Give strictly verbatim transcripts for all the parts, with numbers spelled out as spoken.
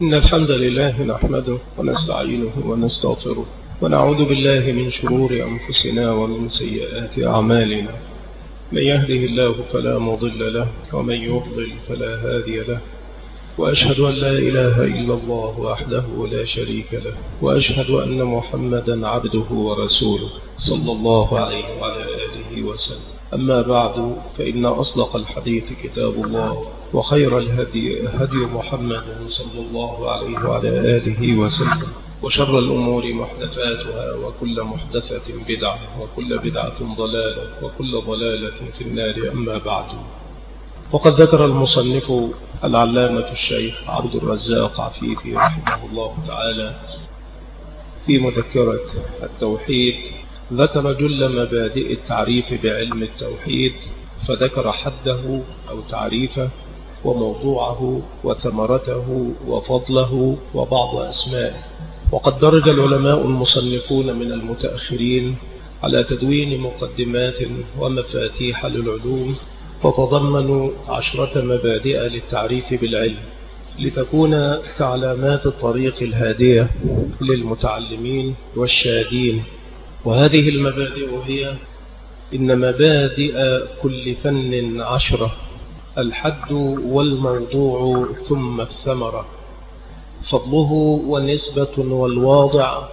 إن الحمد لله نحمده ونستعينه ونستغفره ونعوذ بالله من شرور أنفسنا ومن سيئات أعمالنا. من يهده الله فلا مضل له ومن يضلل فلا هادي له، وأشهد أن لا إله إلا الله وحده لا شريك له، وأشهد أن محمدا عبده ورسوله صلى الله عليه وعلى آله وسلم. أما بعد، فإن أصدق الحديث كتاب الله، وخير الهدي هدي محمد صلى الله عليه وعلى آله وسلم، وشر الأمور محدثاتها، وكل محدثة بدعة، وكل بدعة ضلالة، وكل ضلالة في النار. أما بعد، وقد ذكر المصنف العلامة الشيخ عبد الرزاق عفيفي رحمه الله تعالى في مذكرة التوحيد، ذكر جل مبادئ التعريف بعلم التوحيد، فذكر حده أو تعريفه وموضوعه وثمرته وفضله وبعض أسمائه. وقد درج العلماء المصنفون من المتأخرين على تدوين مقدمات ومفاتيح للعلوم تتضمن عشرة مبادئ للتعريف بالعلم، لتكون كعلامات الطريق الهادية للمتعلمين والشادين. وهذه المبادئ هي: إن مبادئ كل فن عشرة، الحد والموضوع ثم الثمرة، فضله والنسبة والواضع،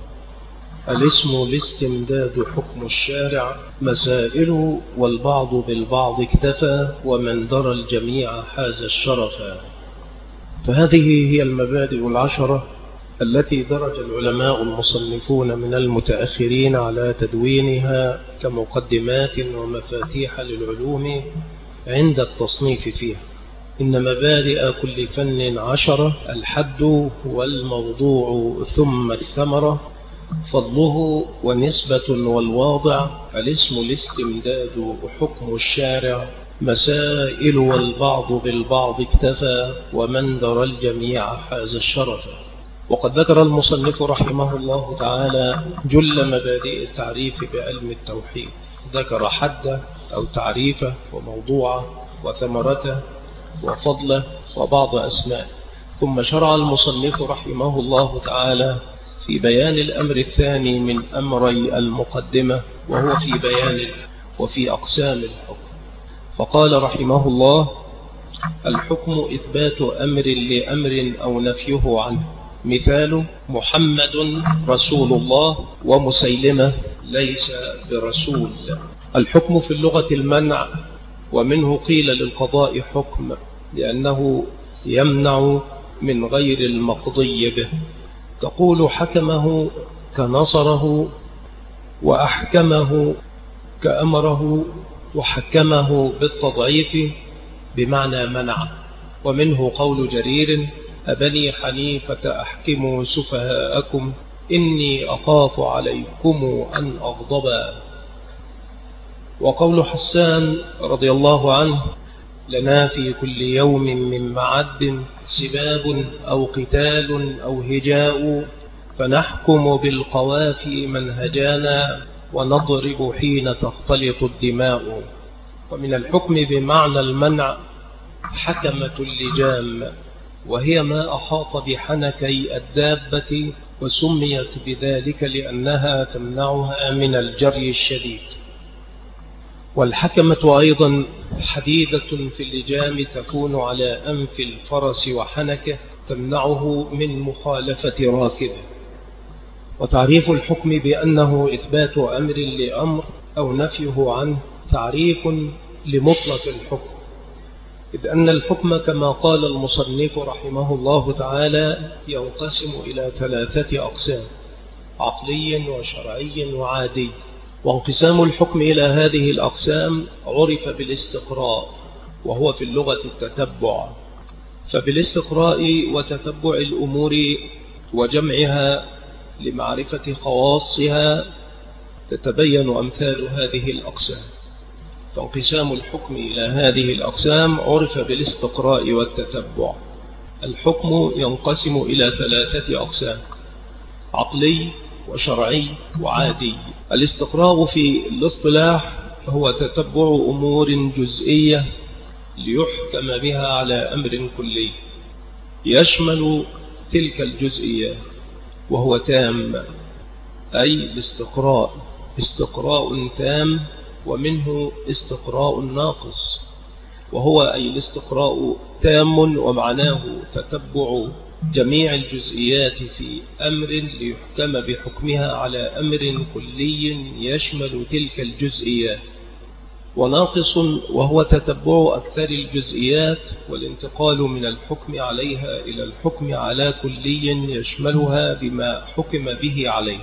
الاسم الاستمداد حكم الشارع، مسائل والبعض بالبعض اكتفى، ومن درى الجميع حاز الشرفا. فهذه هي المبادئ العشرة التي درج العلماء المصنفون من المتأخرين على تدوينها كمقدمات ومفاتيح للعلوم عند التصنيف فيها. إن مبادئ كل فن عشرة، الحد والموضوع ثم الثمرة، فضله ونسبة والواضع، الاسم الاستمداد حكم الشارع، مسائل والبعض بالبعض اكتفى، ومن درى الجميع حاز الشرف. وقد ذكر المصنف رحمه الله تعالى جل مبادئ التعريف بعلم التوحيد، ذكر حده أو تعريفه وموضوعه وثمرته وفضله وبعض أسماء. ثم شرع المصنف رحمه الله تعالى في بيان الأمر الثاني من أمري المقدمة، وهو في بيان وفي أقسام الحكم. فقال رحمه الله: الحكم إثبات أمر لأمر أو نفيه عنه. مثال: محمد رسول الله، ومسيلمة ليس برسول. الحكم في اللغة المنع، ومنه قيل للقضاء حكم لأنه يمنع من غير المقضي به. تقول حكمه كنصره، وأحكمه كأمره، وحكمه بالتضعيف بمعنى منع. ومنه قول جرير: أبني حنيفة أحكموا سفهاءكم إني أخاف عليكم أن أغضبا. وقول حسان رضي الله عنه: لنا في كل يوم من معد سباب أو قتال أو هجاء، فنحكم بالقوافي من هجانا، ونضرب حين تختلط الدماء. ومن الحكم بمعنى المنع حكمة اللجام، وهي ما أحاط بحنكي الدابة، وسميت بذلك لأنها تمنعها من الجري الشديد. والحكمة أيضا حديدة في اللجام تكون على أنف الفرس وحنكه، تمنعه من مخالفة راكبه. وتعريف الحكم بأنه إثبات أمر لأمر أو نفيه عنه تعريف لمطلق الحكم، إذ أن الحكم كما قال المصنف رحمه الله تعالى ينقسم إلى ثلاثة أقسام: عقلي وشرعي وعادي. وانقسام الحكم إلى هذه الأقسام عرف بالاستقراء، وهو في اللغة التتبع. فبالاستقراء وتتبع الأمور وجمعها لمعرفة خواصها تتبين أمثال هذه الأقسام. فانقسام الحكم إلى هذه الأقسام عرف بالاستقراء والتتبع. الحكم ينقسم إلى ثلاثة أقسام: عقلي وشرعي وعادي. الاستقراء في الاصطلاح هو تتبع أمور جزئية ليحكم بها على أمر كلي، يشمل تلك الجزئيات، وهو تام، أي الاستقراء استقراء تام، ومنه استقراء ناقص، وهو أي الاستقراء تام ومعناه تتبع جميع الجزئيات في أمر ليحكم بحكمها على أمر كلي يشمل تلك الجزئيات، وناقص وهو تتبع أكثر الجزئيات والانتقال من الحكم عليها إلى الحكم على كلي يشملها بما حكم به عليه.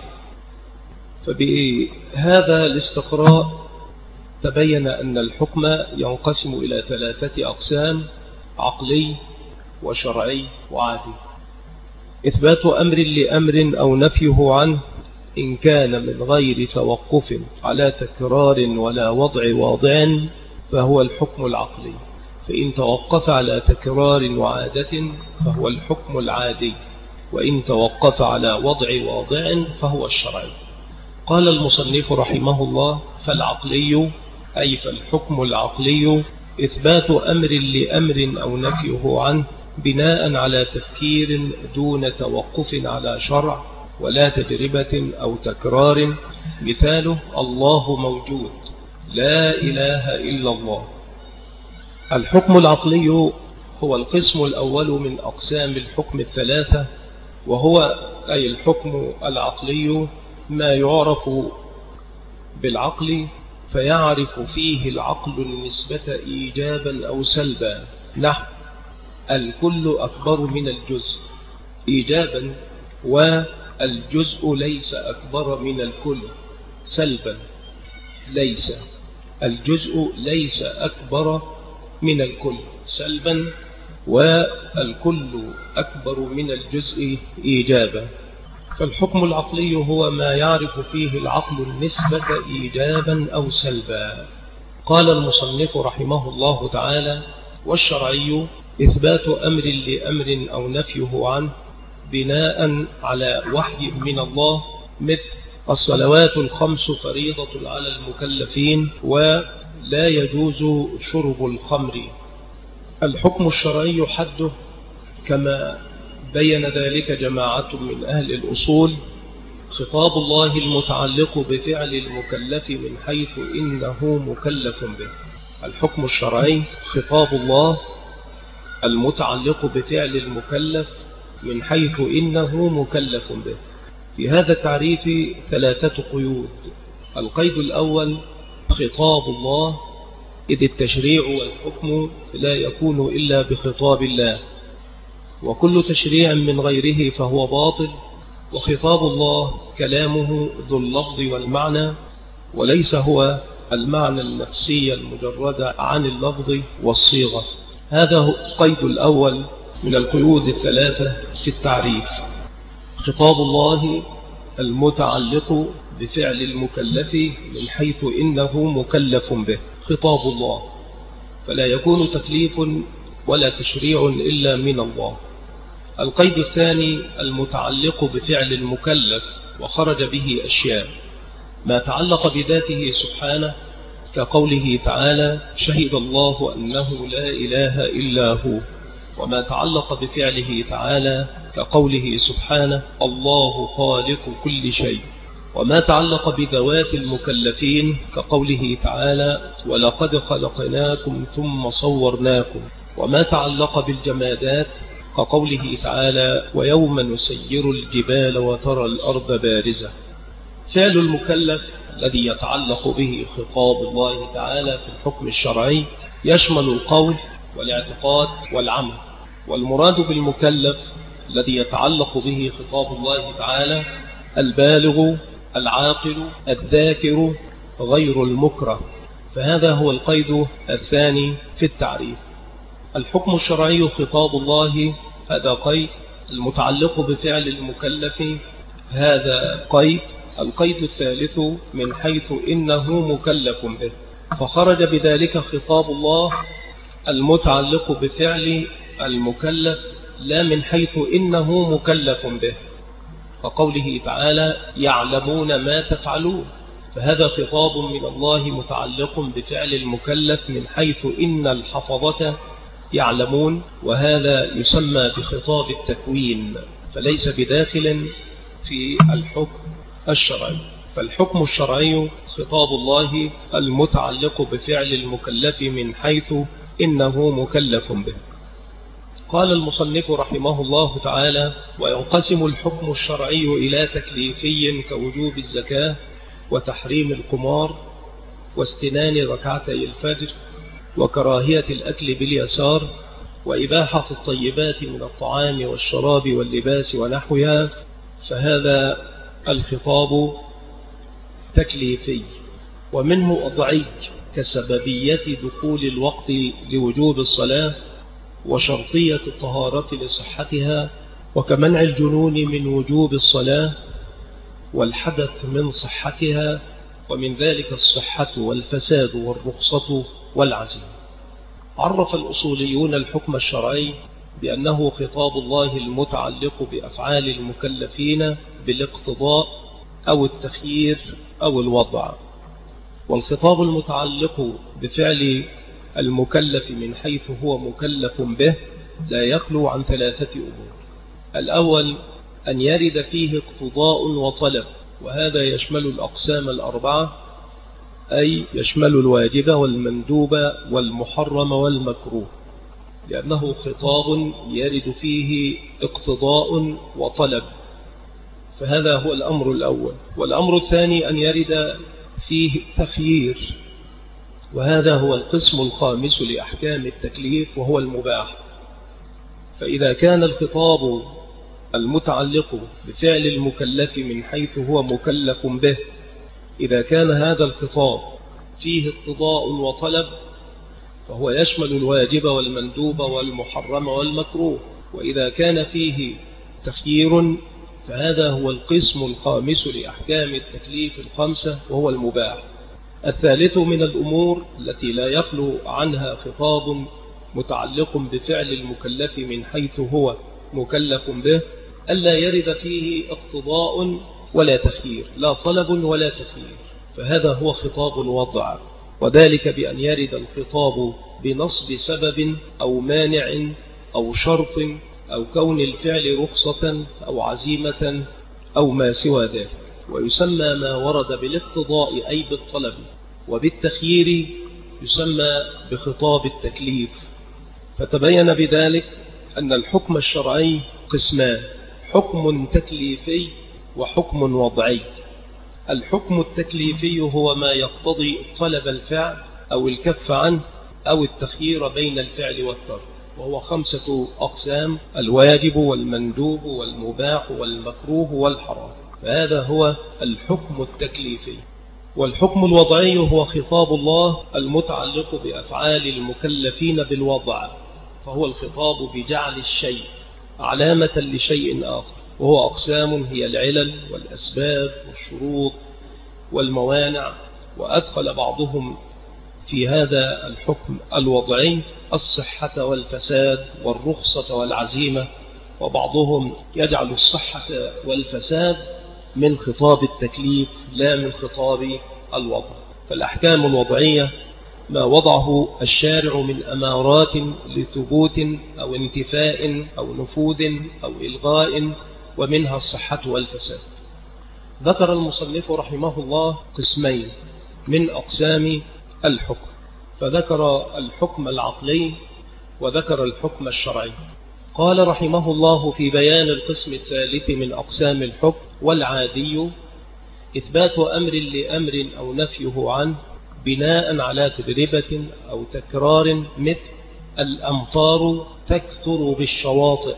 فبهذا الاستقراء تبين أن الحكم ينقسم إلى ثلاثة أقسام: عقلي وشرعي وعادي. إثبات أمر لأمر أو نفيه عنه إن كان من غير توقف على تكرار ولا وضع واضع فهو الحكم العقلي، فإن توقف على تكرار وعادة فهو الحكم العادي، وإن توقف على وضع واضع فهو الشرعي. قال المصنف رحمه الله: فالعقلي أي فالحكم العقلي إثبات أمر لأمر أو نفيه عنه بناء على تفكير دون توقف على شرع ولا تجربة أو تكرار. مثاله: الله موجود، لا إله إلا الله. الحكم العقلي هو القسم الأول من أقسام الحكم الثلاثة، وهو أي الحكم العقلي ما يعرف بالعقل فيعرف فيه العقل النسبة إيجابا أو سلبا، نحو الكل أكبر من الجزء إيجابا، والجزء ليس أكبر من الكل سلبا. ليس الجزء ليس أكبر من الكل سلبا، والكل أكبر من الجزء إيجابا. فالحكم العقلي هو ما يعرف فيه العقل النسبة إيجابا أو سلبا. قال المصنف رحمه الله تعالى: والشرعي إثبات أمر لأمر أو نفيه عنه بناء على وحي من الله، مثل الصلوات الخمس فريضة على المكلفين، ولا يجوز شرب الخمر. الحكم الشرعي حده كما بين ذلك جماعة من أهل الأصول خطاب الله المتعلق بفعل المكلف من حيث إنه مكلف به. الحكم الشرعي خطاب الله المتعلق بفعل المكلف من حيث إنه مكلف به. في هذا التعريف ثلاثة قيود: القيد الأول خطاب الله، إذ التشريع والحكم لا يكون إلا بخطاب الله، وكل تشريع من غيره فهو باطل، وخطاب الله كلامه ذو اللفظ والمعنى، وليس هو المعنى النفسي المجرد عن اللفظ والصيغة. هذا هو القيد الأول من القيود الثلاثة في التعريف: خطاب الله المتعلق بفعل المكلف من حيث إنه مكلف به، خطاب الله، فلا يكون تكليف ولا تشريع إلا من الله. القيد الثاني المتعلق بفعل المكلف وخرج به أشياء: ما تعلق بذاته سبحانه كقوله تعالى: شهد الله أنه لا إله إلا هو، وما تعلق بفعله تعالى كقوله سبحانه: الله خالق كل شيء، وما تعلق بذوات المكلفين كقوله تعالى: ولقد خلقناكم ثم صورناكم، وما تعلق بالجمادات كقوله تعالى: ويوم نسير الجبال وترى الأرض بارزة. فعل المكلف الذي يتعلق به خطاب الله تعالى في الحكم الشرعي يشمل القول والاعتقاد والعمل، والمراد بالمكلف الذي يتعلق به خطاب الله تعالى البالغ العاقل الذاكر غير المكره. فهذا هو القيد الثاني في التعريف. الحكم الشرعي خطاب الله، هذا قيد. المتعلق بفعل المكلف، هذا قيد. القيد الثالث من حيث إنه مكلف به، فخرج بذلك خطاب الله المتعلق بفعل المكلف لا من حيث إنه مكلف به، فقوله تعالى: يعلمون ما تفعلون، فهذا خطاب من الله متعلق بفعل المكلف من حيث إن الحفظة يعلمون، وهذا يسمى بخطاب التكوين. فليس بداخل في الحكم الشرعي. فالحكم الشرعي خطاب الله المتعلق بفعل المكلف من حيث إنه مكلف به. قال المصنف رحمه الله تعالى: وينقسم الحكم الشرعي إلى تكليفي كوجوب الزكاة وتحريم القمار واستنان ركعتي الفجر وكراهية الأكل باليسار وإباحة الطيبات من الطعام والشراب واللباس ونحوها، فهذا الخطاب تكليفي. ومنه وضعي كسببية دخول الوقت لوجوب الصلاة وشرطية الطهارة لصحتها، وكمنع الجنون من وجوب الصلاة والحدث من صحتها، ومن ذلك الصحة والفساد والرخصة والعزيمة. عرف الأصوليون الحكم الشرعي بأنه خطاب الله المتعلق بأفعال المكلفين بالاقتضاء أو التخيير أو الوضع. والخطاب المتعلق بفعل المكلف من حيث هو مكلف به لا يخلو عن ثلاثة أمور. الأول أن يرد فيه اقتضاء وطلب، وهذا يشمل الأقسام الأربعة، أي يشمل الواجب والمندوب والمحرم والمكروه، لأنه خطاب يرد فيه اقتضاء وطلب، فهذا هو الأمر الأول. والأمر الثاني أن يرد فيه تخيير، وهذا هو القسم الخامس لأحكام التكليف وهو المباح. فإذا كان الخطاب المتعلق بفعل المكلف من حيث هو مكلف به، إذا كان هذا الخطاب فيه اقتضاء وطلب فهو يشمل الواجب والمندوب والمحرم والمكروه. وإذا كان فيه تخيير فهذا هو القسم الخامس لأحكام التكليف الخمسة وهو المباح. الثالث من الأمور التي لا يخلو عنها خطاب متعلق بفعل المكلف من حيث هو مكلف به ألا يرد فيه اقتضاء ولا تخيير، لا طلب ولا تخيير، فهذا هو خطاب الوضع، وذلك بأن يرد الخطاب بنصب سبب أو مانع أو شرط أو كون الفعل رخصة أو عزيمة أو ما سوى ذلك. ويسمى ما ورد بالاقتضاء أي بالطلب وبالتخيير يسمى بخطاب التكليف. فتبين بذلك أن الحكم الشرعي قسمان: حكم تكليفي وحكم وضعي. الحكم التكليفي هو ما يقتضي طلب الفعل أو الكف عنه أو التخيير بين الفعل والترك، وهو خمسة أقسام: الواجب والمندوب والمباح والمكروه والحرام، فهذا هو الحكم التكليفي. والحكم الوضعي هو خطاب الله المتعلق بأفعال المكلفين بالوضع، فهو الخطاب بجعل الشيء علامة لشيء آخر، وهو أقسام هي العلل والأسباب والشروط والموانع. وأدخل بعضهم في هذا الحكم الوضعي الصحة والفساد والرخصة والعزيمة، وبعضهم يجعل الصحة والفساد من خطاب التكليف لا من خطاب الوضع. فالأحكام الوضعية ما وضعه الشارع من أمارات لثبوت أو انتفاء أو نفوذ أو إلغاء، ومنها الصحة والفساد. ذكر المصنف رحمه الله قسمين من أقسام الحكم، فذكر الحكم العقلي وذكر الحكم الشرعي. قال رحمه الله في بيان القسم الثالث من أقسام الحكم: والعادي إثبات أمر لأمر أو نفيه عنه بناء على تجربة أو تكرار، مثل الأمطار تكثر بالشواطئ.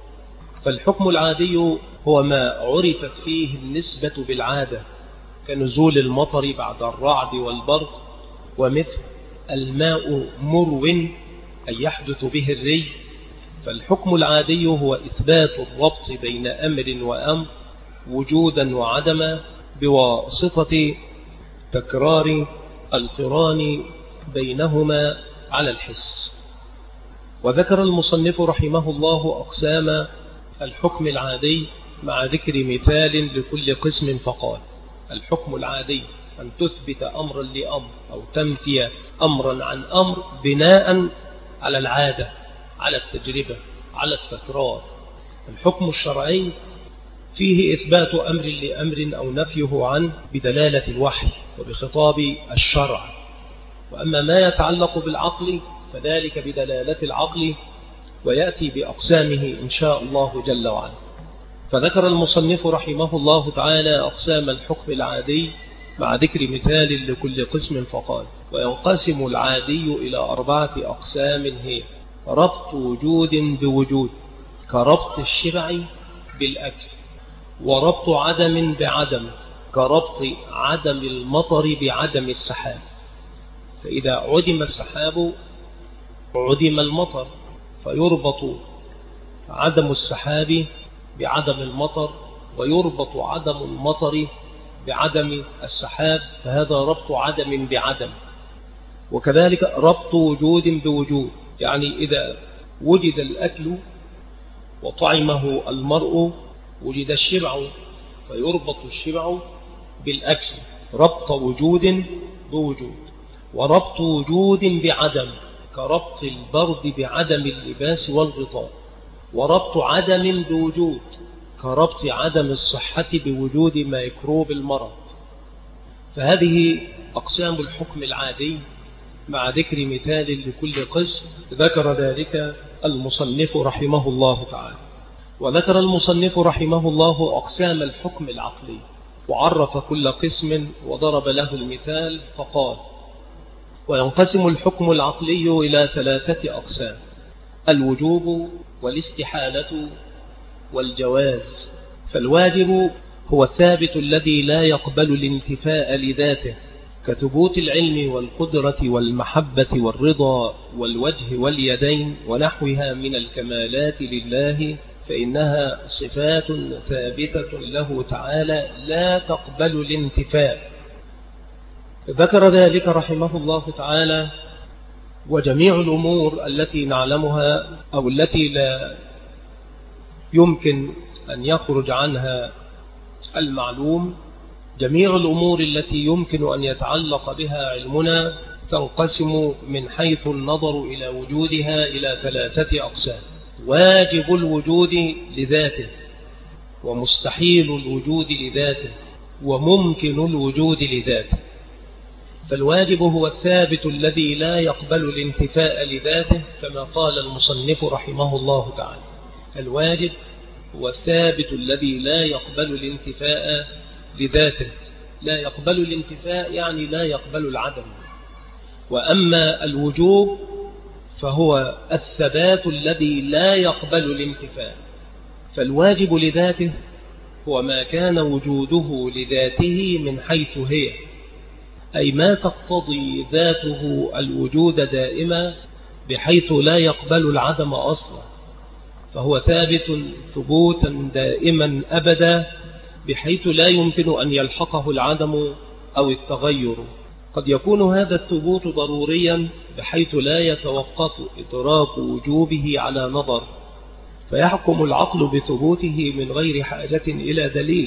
فالحكم العادي هو ما عرفت فيه النسبة بالعادة، كنزول المطر بعد الرعد والبرق، ومثل الماء مرو أي يحدث به الري. فالحكم العادي هو إثبات الربط بين أمر وأمر وجودا وعدما بواسطة تكرار القران بينهما على الحس. وذكر المصنف رحمه الله أقسام الحكم العادي مع ذكر مثال لكل قسم، فقال: الحكم العادي أن تثبت أمرا لأمر أو تنفي أمرا عن أمر بناء على العادة، على التجربة، على التكرار. الحكم الشرعي فيه إثبات أمر لأمر أو نفيه عنه بدلالة الوحي وبخطاب الشرع، وأما ما يتعلق بالعقل فذلك بدلالة العقل ويأتي بأقسامه إن شاء الله جل وعلا. فذكر المصنف رحمه الله تعالى أقسام الحكم العادي مع ذكر مثال لكل قسم فقال: وينقسم العادي إلى أربعة أقسام هي: ربط وجود بوجود كربط الشبع بالأكل، وربط عدم بعدم كربط عدم المطر بعدم السحاب، فإذا عدم السحاب عدم المطر، فيربط عدم السحاب بعدم المطر، ويربط عدم المطر بعدم السحاب، فهذا ربط عدم بعدم. وكذلك ربط وجود بوجود، يعني إذا وجد الأكل وطعمه المرء وجد الشبع، فيربط الشبع بالأكل، ربط وجود بوجود. وربط وجود بعدم كربط البرد بعدم اللباس والغطاء. وربط عدم بوجود كربط عدم الصحة بوجود ميكروب المرض. فهذه أقسام الحكم العادي مع ذكر مثال لكل قسم ذكر ذلك المصنف رحمه الله تعالى. وذكر المصنف رحمه الله أقسام الحكم العقلي، وعرف كل قسم وضرب له المثال فقال: وينقسم الحكم العقلي إلى ثلاثة أقسام: الوجوب والاستحالة والجواز. فالواجب هو الثابت الذي لا يقبل الانتفاء لذاته، كثبوت العلم والقدرة والمحبة والرضا والوجه واليدين ونحوها من الكمالات لله، فإنها صفات ثابتة له تعالى لا تقبل الانتفاء. ذكر ذلك رحمه الله تعالى: وجميع الأمور التي نعلمها أو التي لا يمكن أن يخرج عنها المعلوم، جميع الأمور التي يمكن أن يتعلق بها علمنا تنقسم من حيث النظر إلى وجودها إلى ثلاثة أقسام: واجب الوجود لذاته، ومستحيل الوجود لذاته، وممكن الوجود لذاته. فالواجب هو الثابت الذي لا يقبل الانتفاء لذاته، كما قال المصنف رحمه الله تعالى: الواجب هو الثابت الذي لا يقبل الانتفاء لذاته. لا يقبل الانتفاء يعني لا يقبل العدم. وأما الوجوب فهو الثبات الذي لا يقبل الانتفاء. فالواجب لذاته هو ما كان وجوده لذاته من حيث هي، أي ما تقتضي ذاته الوجود دائما بحيث لا يقبل العدم أصلا، فهو ثابت ثبوتا دائما أبدا بحيث لا يمكن أن يلحقه العدم أو التغير. قد يكون هذا الثبوت ضروريا بحيث لا يتوقف إدراك وجوبه على نظر، فيحكم العقل بثبوته من غير حاجة إلى دليل،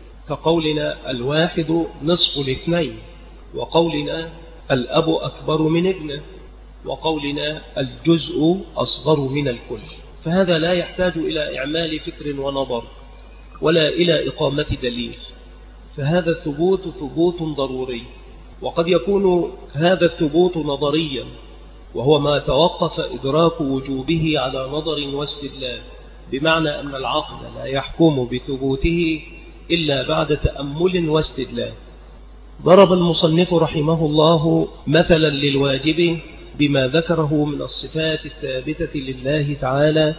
كقولنا الواحد نصف الاثنين، وقولنا الأب أكبر من ابنه، وقولنا الجزء أصغر من الكل. فهذا لا يحتاج إلى إعمال فكر ونظر ولا إلى إقامة دليل، فهذا الثبوت ثبوت ضروري. وقد يكون هذا الثبوت نظريا، وهو ما توقف إدراك وجوبه على نظر واستدلال، بمعنى أن العقل لا يحكم بثبوته إلا بعد تأمل واستدلال. ضرب المصنف رحمه الله مثلا للواجب بما ذكره من الصفات الثابتة لله تعالى،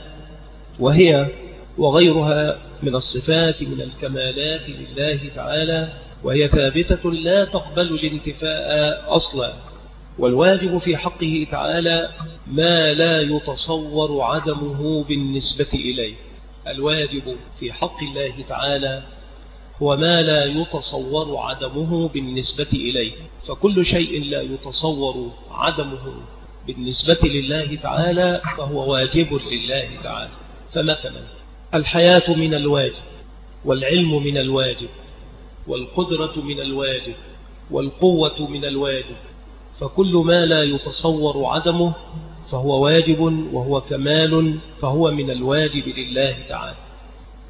وهي وغيرها من الصفات من الكمالات لله تعالى، وهي ثابتة لا تقبل الانتفاء أصلا. والواجب في حقه تعالى ما لا يتصور عدمه بالنسبة إليه. الواجب في حق الله تعالى هو ما لا يتصور عدمه بالنسبة إليه، فكل شيء لا يتصور عدمه بالنسبة لله تعالى فهو واجب لله تعالى. فمثلا الحياة من الواجب، والعلم من الواجب، والقدرة من الواجب، والقوة من الواجب، فكل ما لا يتصور عدمه فهو واجب، وهو كمال، فهو من الواجب لله تعالى.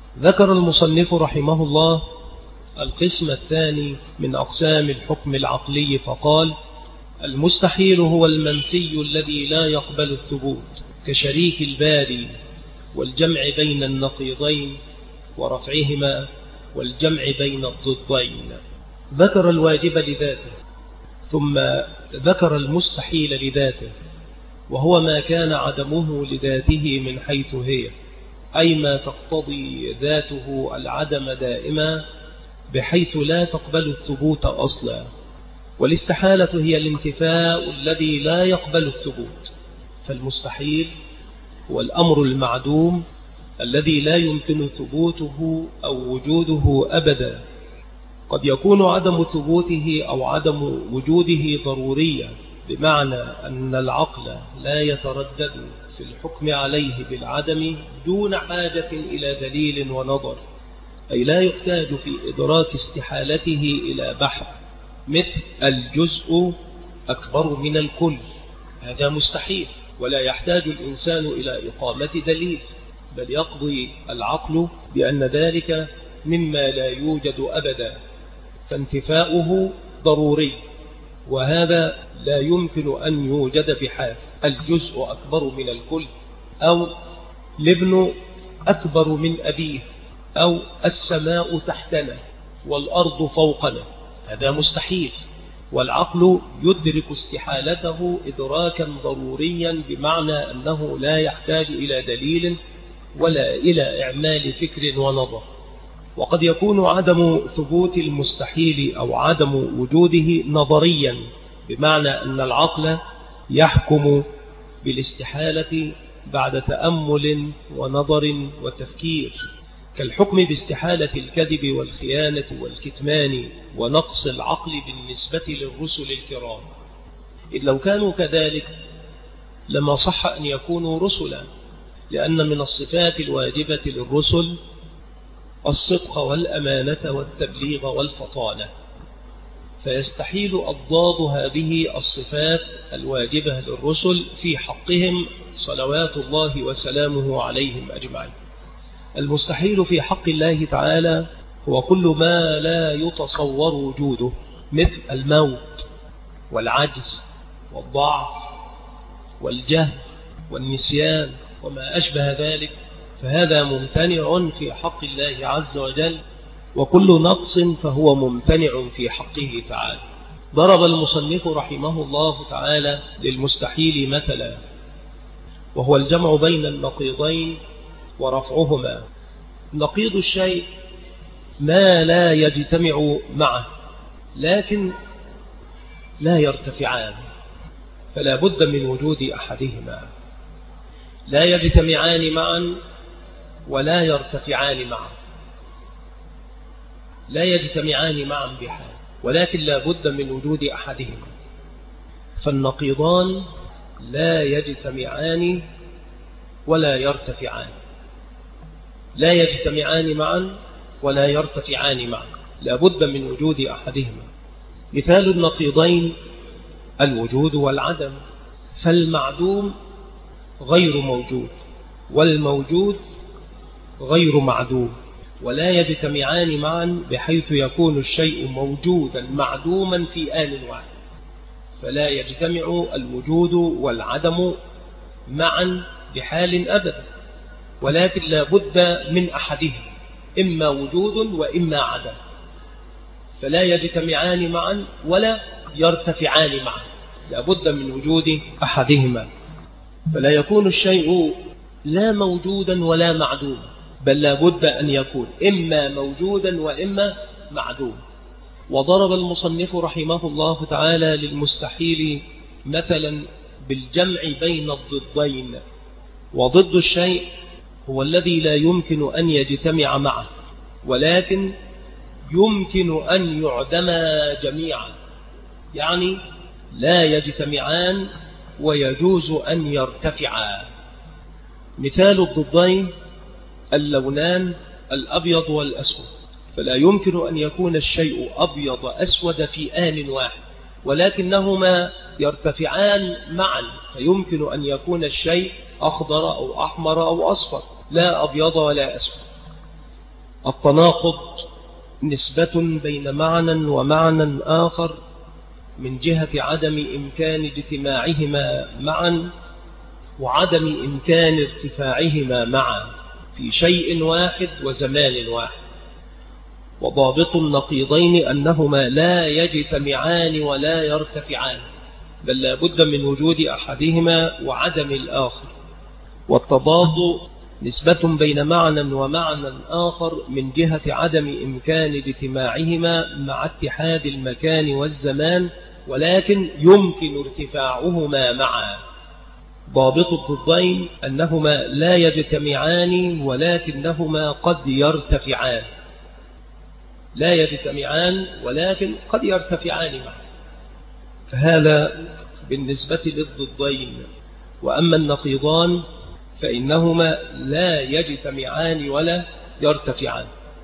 ذكر المصنف رحمه الله القسم الثاني من أقسام الحكم العقلي فقال: المستحيل هو المنفي الذي لا يقبل الثبوت، كشريك الباري والجمع بين النقيضين ورفعهما والجمع بين الضدين. ذكر الواجب لذاته، ثم ذكر المستحيل لذاته، وهو ما كان عدمه لذاته من حيث هي، أي ما تقتضي ذاته العدم دائما بحيث لا تقبل الثبوت أصلا. والاستحالة هي الانتفاء الذي لا يقبل الثبوت. فالمستحيل هو الأمر المعدوم الذي لا يمكن ثبوته أو وجوده أبدا. قد يكون عدم ثبوته أو عدم وجوده ضروريا، بمعنى أن العقل لا يتردد في الحكم عليه بالعدم دون حاجة إلى دليل ونظر، أي لا يحتاج في إدراك استحالته إلى بحث، مثل الجزء أكبر من الكل، هذا مستحيل، ولا يحتاج الإنسان إلى إقامة دليل، بل يقضي العقل بأن ذلك مما لا يوجد أبدا، فانتفاؤه ضروري، وهذا لا يمكن أن يوجد بحال. الجزء أكبر من الكل، أو الابن أكبر من أبيه، أو السماء تحتنا والأرض فوقنا، هذا مستحيل، والعقل يدرك استحالته إدراكا ضروريا، بمعنى أنه لا يحتاج إلى دليل ولا إلى إعمال فكر ونظر. وقد يكون عدم ثبوت المستحيل أو عدم وجوده نظريا، بمعنى أن العقل يحكم بالاستحالة بعد تأمل ونظر وتفكير، كالحكم باستحالة الكذب والخيانة والكتمان ونقص العقل بالنسبة للرسل الكرام، إذ لو كانوا كذلك لما صح أن يكونوا رسلا، لأن من الصفات الواجبة للرسل الصدق والأمانة والتبليغ والفطانة، فيستحيل أضداد هذه الصفات الواجبة للرسل في حقهم صلوات الله وسلامه عليهم أجمعين. المستحيل في حق الله تعالى هو كل ما لا يتصور وجوده، مثل الموت والعجز والضعف والجهل والنسيان وما أشبه ذلك، فهذا ممتنع في حق الله عز وجل، وكل نقص فهو ممتنع في حقه تعالى. ضرب المصنف رحمه الله تعالى للمستحيل مثلا، وهو الجمع بين النقيضين ورفعهما. نقيض الشيء ما لا يجتمع معه لكن لا يرتفعان، فلا بد من وجود أحدهما. لا يجتمعان معا ولا يرتفعان معا، لا يجتمعان معا بحال، ولكن لا بد من وجود أحدهما. فالنقيضان لا يجتمعان ولا يرتفعان، لا يجتمعان معا ولا يرتفعان معا، لا بد من وجود أحدهما. مثال النقيضين الوجود والعدم، فالمعدوم غير موجود والموجود غير معدوم، ولا يجتمعان معا بحيث يكون الشيء موجودا معدوما في آن واحد، فلا يجتمع الوجود والعدم معا بحال أبدا، ولكن لا بد من أحدهم، إما وجود وإما عدم، فلا يجتمعان معا ولا يرتفعان معا، لا بد من وجود أحدهما. فلا يكون الشيء لا موجودا ولا معدوما، بل لا بد أن يكون إما موجودا وإما معدوم. وضرب المصنف رحمه الله تعالى للمستحيل مثلا بالجمع بين الضدين. وضد الشيء هو الذي لا يمكن أن يجتمع معه، ولكن يمكن أن يعدما جميعا، يعني لا يجتمعان ويجوز أن يرتفعا. مثال الضدين اللونان الأبيض والأسود، فلا يمكن أن يكون الشيء أبيض أسود في آن واحد، ولكنهما يرتفعان معا، فيمكن أن يكون الشيء أخضر أو أحمر أو أصفر، لا أبيض ولا أسود. التناقض نسبة بين معنى ومعنى آخر من جهة عدم إمكان اجتماعهما معا وعدم إمكان ارتفاعهما معا في شيء واحد وزمان واحد. وضابط النقيضين أنهما لا يجتمعان ولا يرتفعان، بل لا بد من وجود أحدهما وعدم الآخر. والتضاد نسبة بين معنى ومعنى آخر من جهة عدم إمكان اجتماعهما مع اتحاد المكان والزمان، ولكن يمكن ارتفاعهما معا. ضابط الضدين أنهما لا يجتمعان ولكنهما قد يرتفعان، لا يجتمعان ولكن قد يرتفعان معا. فهذا بالنسبة للضدين. وأما النقيضان فإنهما لا يجتمعان ولا يرتفعان.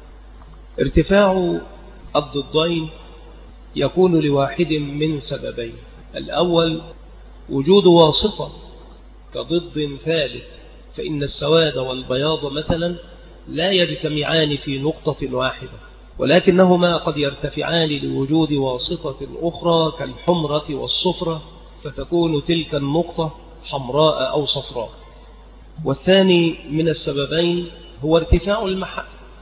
ارتفاع الضدين يكون لواحد من سببين: الأول وجود واسطة كضد ثالث، فإن السواد والبياض مثلا لا يجتمعان في نقطة واحدة، ولكنهما قد يرتفعان لوجود واسطة أخرى كالحمرة والصفرة، فتكون تلك النقطة حمراء أو صفراء. والثاني من السببين هو ارتفاع المحل،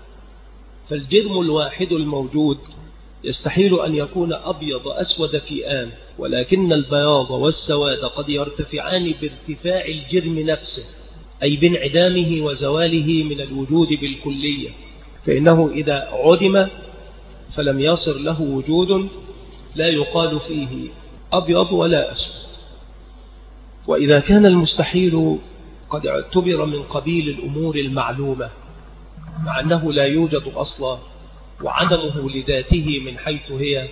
فالجرم الواحد الموجود يستحيل أن يكون أبيض أسود في آن، ولكن البياض والسواد قد يرتفعان بارتفاع الجرم نفسه، أي بانعدامه وزواله من الوجود بالكلية، فإنه إذا عدم فلم يصر له وجود لا يقال فيه أبيض ولا أسود. وإذا كان المستحيل قد اعتبر من قبيل الأمور المعلومة مع أنه لا يوجد أصلا وعدمه لذاته من حيث هي،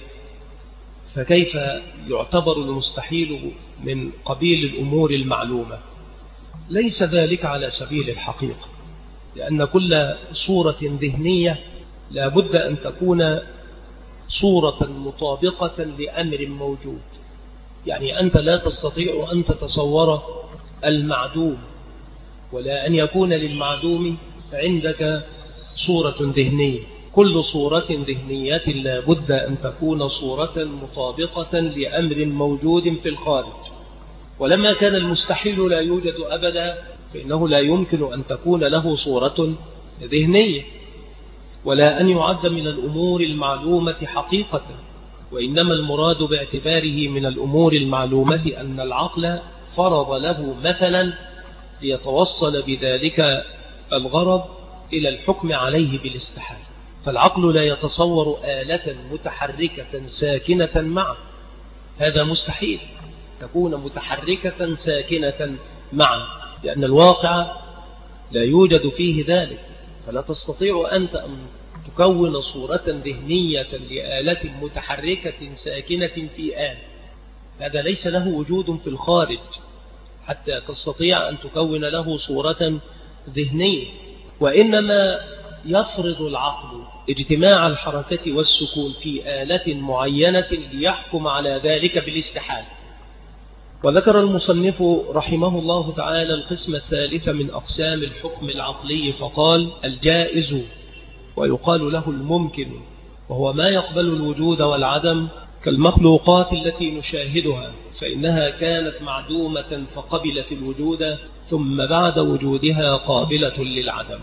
فكيف يعتبر المستحيل من قبيل الأمور المعلومة؟ ليس ذلك على سبيل الحقيقة، لأن كل صورة ذهنية لا بد أن تكون صورة مطابقة لأمر موجود. يعني أنت لا تستطيع أن تتصور المعدوم، ولا أن يكون للمعدوم عندك صورة ذهنية. كل صورة ذهنية لا بد أن تكون صورة مطابقة لأمر موجود في الخارج. ولما كان المستحيل لا يوجد أبدا، فإنه لا يمكن أن تكون له صورة ذهنية، ولا أن يعد من الأمور المعلومة حقيقة. وإنما المراد باعتباره من الأمور المعلومة أن العقل فرض له مثلا ليتوصل بذلك الغرض إلى الحكم عليه بالاستحالة. فالعقل لا يتصور آلة متحركة ساكنة معه، هذا مستحيل تكون متحركة ساكنة معه، لأن الواقع لا يوجد فيه ذلك. فلا تستطيع أنت أن تكون صورة ذهنية لآلة متحركة ساكنة في آل، هذا ليس له وجود في الخارج حتى تستطيع أن تكون له صورة ذهنية. وإنما يفرض العقل اجتماع الحركة والسكون في آلة معينة ليحكم على ذلك بالاستحالة. وذكر المصنف رحمه الله تعالى القسم الثالث من أقسام الحكم العقلي فقال: الجائز، ويقال له الممكن، وهو ما يقبل الوجود والعدم كالمخلوقات التي نشاهدها، فإنها كانت معدومة فقبلت الوجود ثم بعد وجودها قابلة للعدم.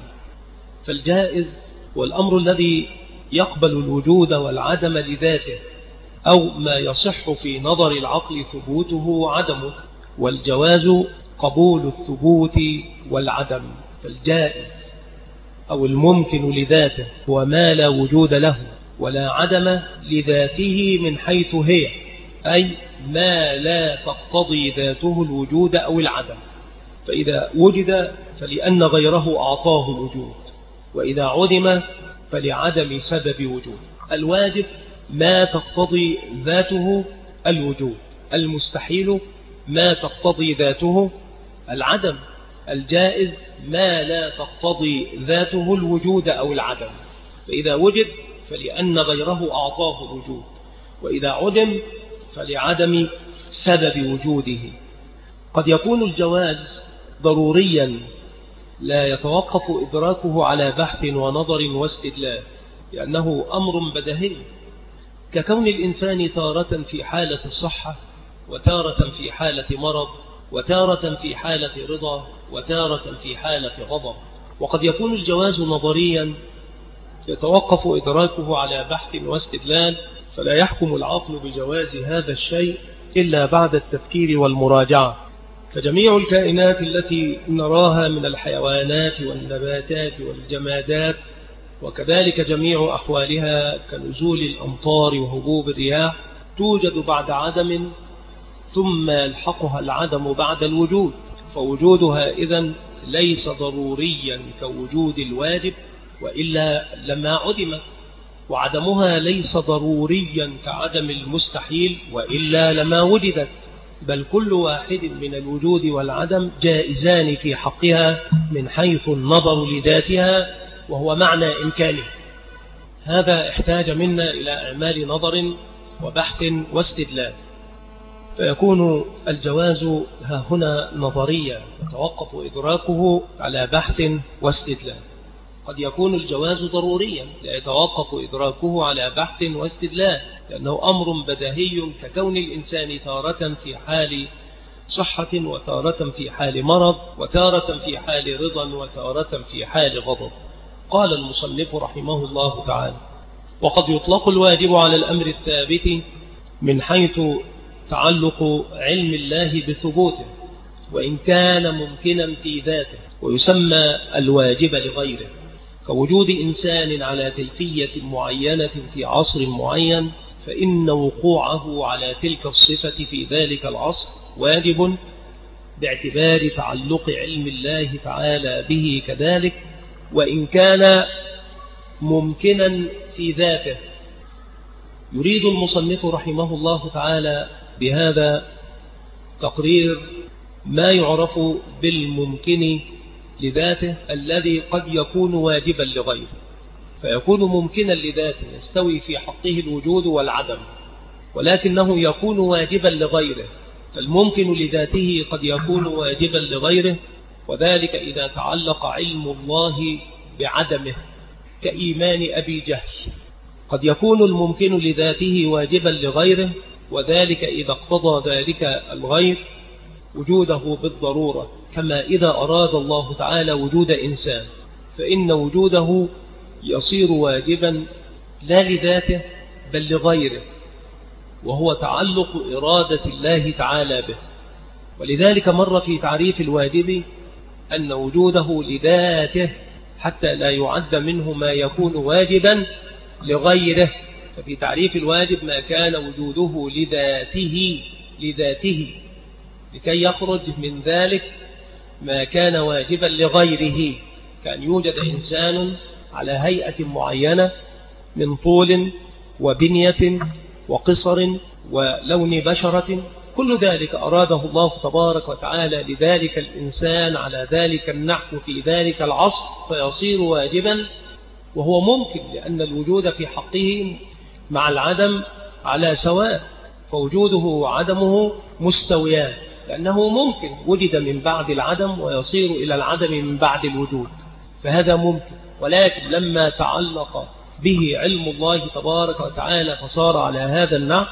فالجائز والأمر الذي يقبل الوجود والعدم لذاته، أو ما يصح في نظر العقل ثبوته وعدمه، والجواز قبول الثبوت والعدم. فالجائز أو الممكن لذاته هو ما لا وجود له ولا عدم لذاته من حيث هي، أي ما لا تقتضي ذاته الوجود أو العدم. فإذا وجد فلأن غيره أعطاه الوجود، وإذا عدم فلعدم سبب وجود. الواجب ما تقتضي ذاته الوجود، المستحيل ما تقتضي ذاته العدم، الجائز ما لا تقتضي ذاته الوجود أو العدم. فإذا وجد فلأن غيره أعطاه الوجود، وإذا عدم فلعدم سبب وجوده. قد يكون الجواز ضروريا لا يتوقف إدراكه على بحث ونظر واستدلال، لأنه أمر بديهي، ككون الإنسان تارة في حالة الصحة، وتارة في حالة مرض، وتارة في حالة رضا، وتارة في حالة غضب. وقد يكون الجواز نظريا يتوقف إدراكه على بحث واستدلال، فلا يحكم العقل بجواز هذا الشيء إلا بعد التفكير والمراجعة. فجميع الكائنات التي نراها من الحيوانات والنباتات والجمادات، وكذلك جميع أحوالها كنزول الأمطار وهبوب الرياح، توجد بعد عدم، ثم يلحقها العدم بعد الوجود، فوجودها إذن ليس ضروريا كوجود الواجب، وإلا لما عدمت، وعدمها ليس ضروريا كعدم المستحيل، وإلا لما وجدت، بل كل واحد من الوجود والعدم جائزان في حقها من حيث النظر لذاتها، وهو معنى إمكانه. هذا احتاج منا إلى أعمال نظر وبحث واستدلال، فيكون الجواز ها هنا نظريا يتوقف إدراكه على بحث واستدلال. قد يكون الجواز ضروريا لا يتوقف إدراكه على بحث واستدلال، لأنه أمر بديهي ككون الإنسان تارة في حال صحة، وتارة في حال مرض، وتارة في حال رضا، وتارة في حال غضب. قال المصنف رحمه الله تعالى: وقد يطلق الواجب على الأمر الثابت من حيث تعلق علم الله بثبوته، وإن كان ممكنا في ذاته، ويسمى الواجب لغيره، كوجود إنسان على كيفية معينة في عصر معين، فإن وقوعه على تلك الصفة في ذلك العصر واجب باعتبار تعلق علم الله تعالى به كذلك، وإن كان ممكنا في ذاته. يريد المصنف رحمه الله تعالى بهذا تقرير ما يعرف بالممكن لذاته الذي قد يكون واجبا لغيره، فيكون ممكنا لذاته يستوي في حقه الوجود والعدم، ولكنه يكون واجبا لغيره. فالممكن لذاته قد يكون واجبا لغيره، وذلك إذا تعلق علم الله بعدمه، كإيمان أبي جهل. قد يكون الممكن لذاته واجبا لغيره، وذلك إذا اقتضى ذلك الغير وجوده بالضرورة، كما إذا أراد الله تعالى وجود إنسان، فإن وجوده يصير واجبا لا لذاته بل لغيره، وهو تعلق إرادة الله تعالى به. ولذلك مر في تعريف الواجب أن وجوده لذاته حتى لا يعد منه ما يكون واجبا لغيره. ففي تعريف الواجب ما كان وجوده لذاته لذاته لكي يخرج من ذلك ما كان واجبا لغيره، كأن يوجد إنسان على هيئة معينة من طول وبنية وقصر ولون بشرة، كل ذلك أراده الله تبارك وتعالى لذلك الإنسان على ذلك النحو في ذلك العصر، فيصير واجبا، وهو ممكن لأن الوجود في حقه مع العدم على سواء، فوجوده وعدمه مستويان، لأنه ممكن وجد من بعد العدم ويصير إلى العدم من بعد الوجود، فهذا ممكن. ولكن لما تعلق به علم الله تبارك وتعالى فصار على هذا النحو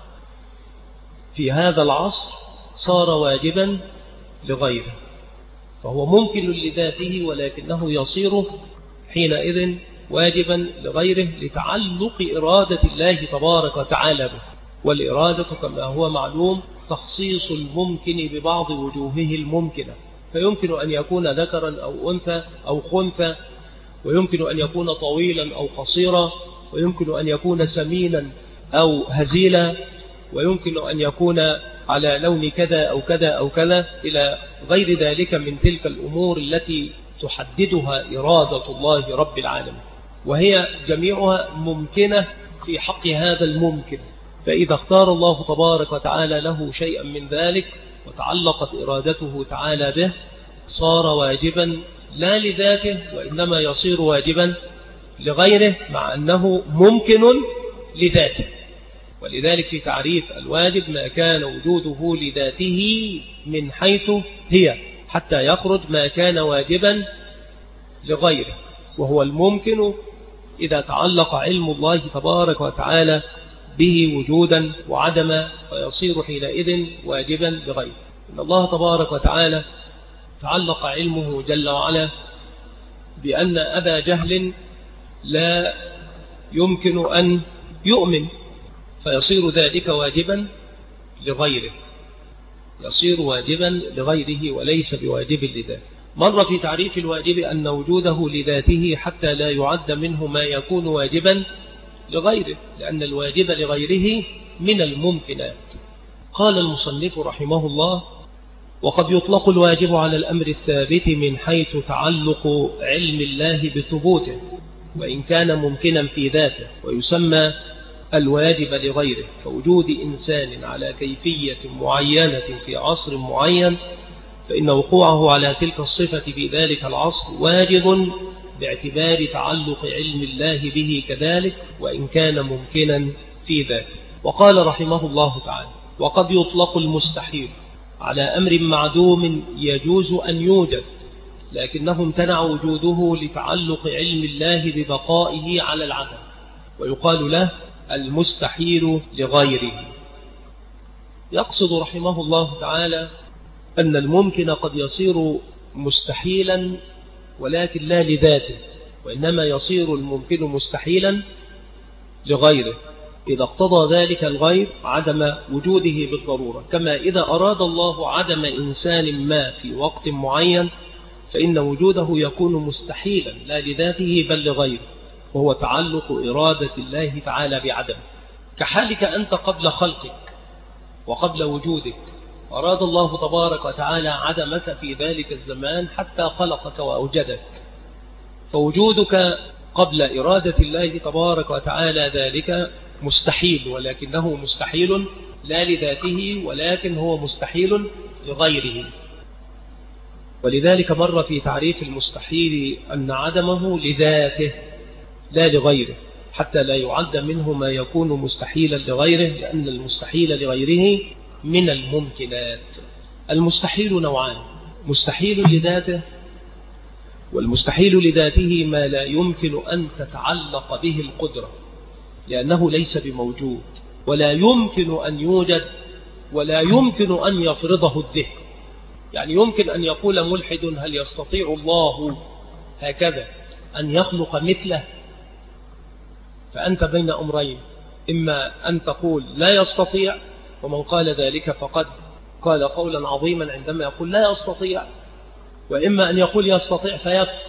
في هذا العصر، صار واجبا لغيره، فهو ممكن لذاته ولكنه يصير حينئذ واجبا لغيره لتعلق إرادة الله تبارك وتعالى به. والإرادة كما هو معلوم تخصيص الممكن ببعض وجوهه الممكنة، فيمكن أن يكون ذكرا أو أنثى أو خنثى، ويمكن أن يكون طويلا أو قصيرا، ويمكن أن يكون سمينا أو هزيلا، ويمكن أن يكون على لون كذا أو كذا أو كذا إلى غير ذلك من تلك الأمور التي تحددها إرادة الله رب العالمين، وهي جميعها ممكنة في حق هذا الممكن. فإذا اختار الله تبارك وتعالى له شيئا من ذلك وتعلقت إرادته تعالى به، صار واجبا لا لذاته، وإنما يصير واجبا لغيره، مع أنه ممكن لذاته. ولذلك في تعريف الواجب ما كان وجوده لذاته من حيث هي، حتى يخرج ما كان واجبا لغيره، وهو الممكن إذا تعلق علم الله تبارك وتعالى به وجودا وعدما، فيصير حينئذ واجبا لغيره. إن الله تبارك وتعالى تعلق علمه جل وعلا بأن أبا جهل لا يمكن أن يؤمن، فيصير ذلك واجبا لغيره، يصير واجبا لغيره وليس بواجب لذاته. مر في تعريف الواجب أن وجوده لذاته حتى لا يعد منه ما يكون واجبا لغيره، لأن الواجب لغيره من الممكنات. قال المصنف رحمه الله: وقد يطلق الواجب على الأمر الثابت من حيث تعلق علم الله بثبوته وإن كان ممكنا في ذاته، ويسمى الواجب لغيره، فوجود إنسان على كيفية معينة في عصر معين فإن وقوعه على تلك الصفة في ذلك العصر واجب باعتبار تعلق علم الله به كذلك وإن كان ممكنا في ذاته. وقال رحمه الله تعالى: وقد يطلق المستحيل على أمر معدوم يجوز أن يوجد لكنه امتنع وجوده لتعلق علم الله ببقائه على العدم، ويقال له المستحيل لغيره. يقصد رحمه الله تعالى أن الممكن قد يصير مستحيلا ولكن لا لذاته، وإنما يصير الممكن مستحيلا لغيره إذا اقتضى ذلك الغير عدم وجوده بالضرورة، كما إذا أراد الله عدم إنسان ما في وقت معين فإن وجوده يكون مستحيلا لا لذاته بل لغيره، وهو تعلق إرادة الله تعالى بعدم. كحالك أنت قبل خلقك وقبل وجودك، أراد الله تبارك وتعالى عدمك في ذلك الزمان حتى خلقك وأوجدك، فوجودك قبل إرادة الله تبارك وتعالى ذلك مستحيل، ولكنه مستحيل لا لذاته ولكن هو مستحيل لغيره. ولذلك مر في تعريف المستحيل أن عدمه لذاته لا لغيره حتى لا يعد منه ما يكون مستحيلا لغيره، لأن المستحيل لغيره من الممكنات. المستحيل نوعان: مستحيل لذاته، والمستحيل لذاته ما لا يمكن أن تتعلق به القدرة لأنه ليس بموجود ولا يمكن أن يوجد ولا يمكن أن يفرضه الذهن. يعني يمكن أن يقول ملحد: هل يستطيع الله هكذا أن يخلق مثله؟ فأنت بين أمرين: إما أن تقول لا يستطيع، ومن قال ذلك فقد قال قولا عظيما عندما يقول لا يستطيع، وإما أن يقول يستطيع فيكفر.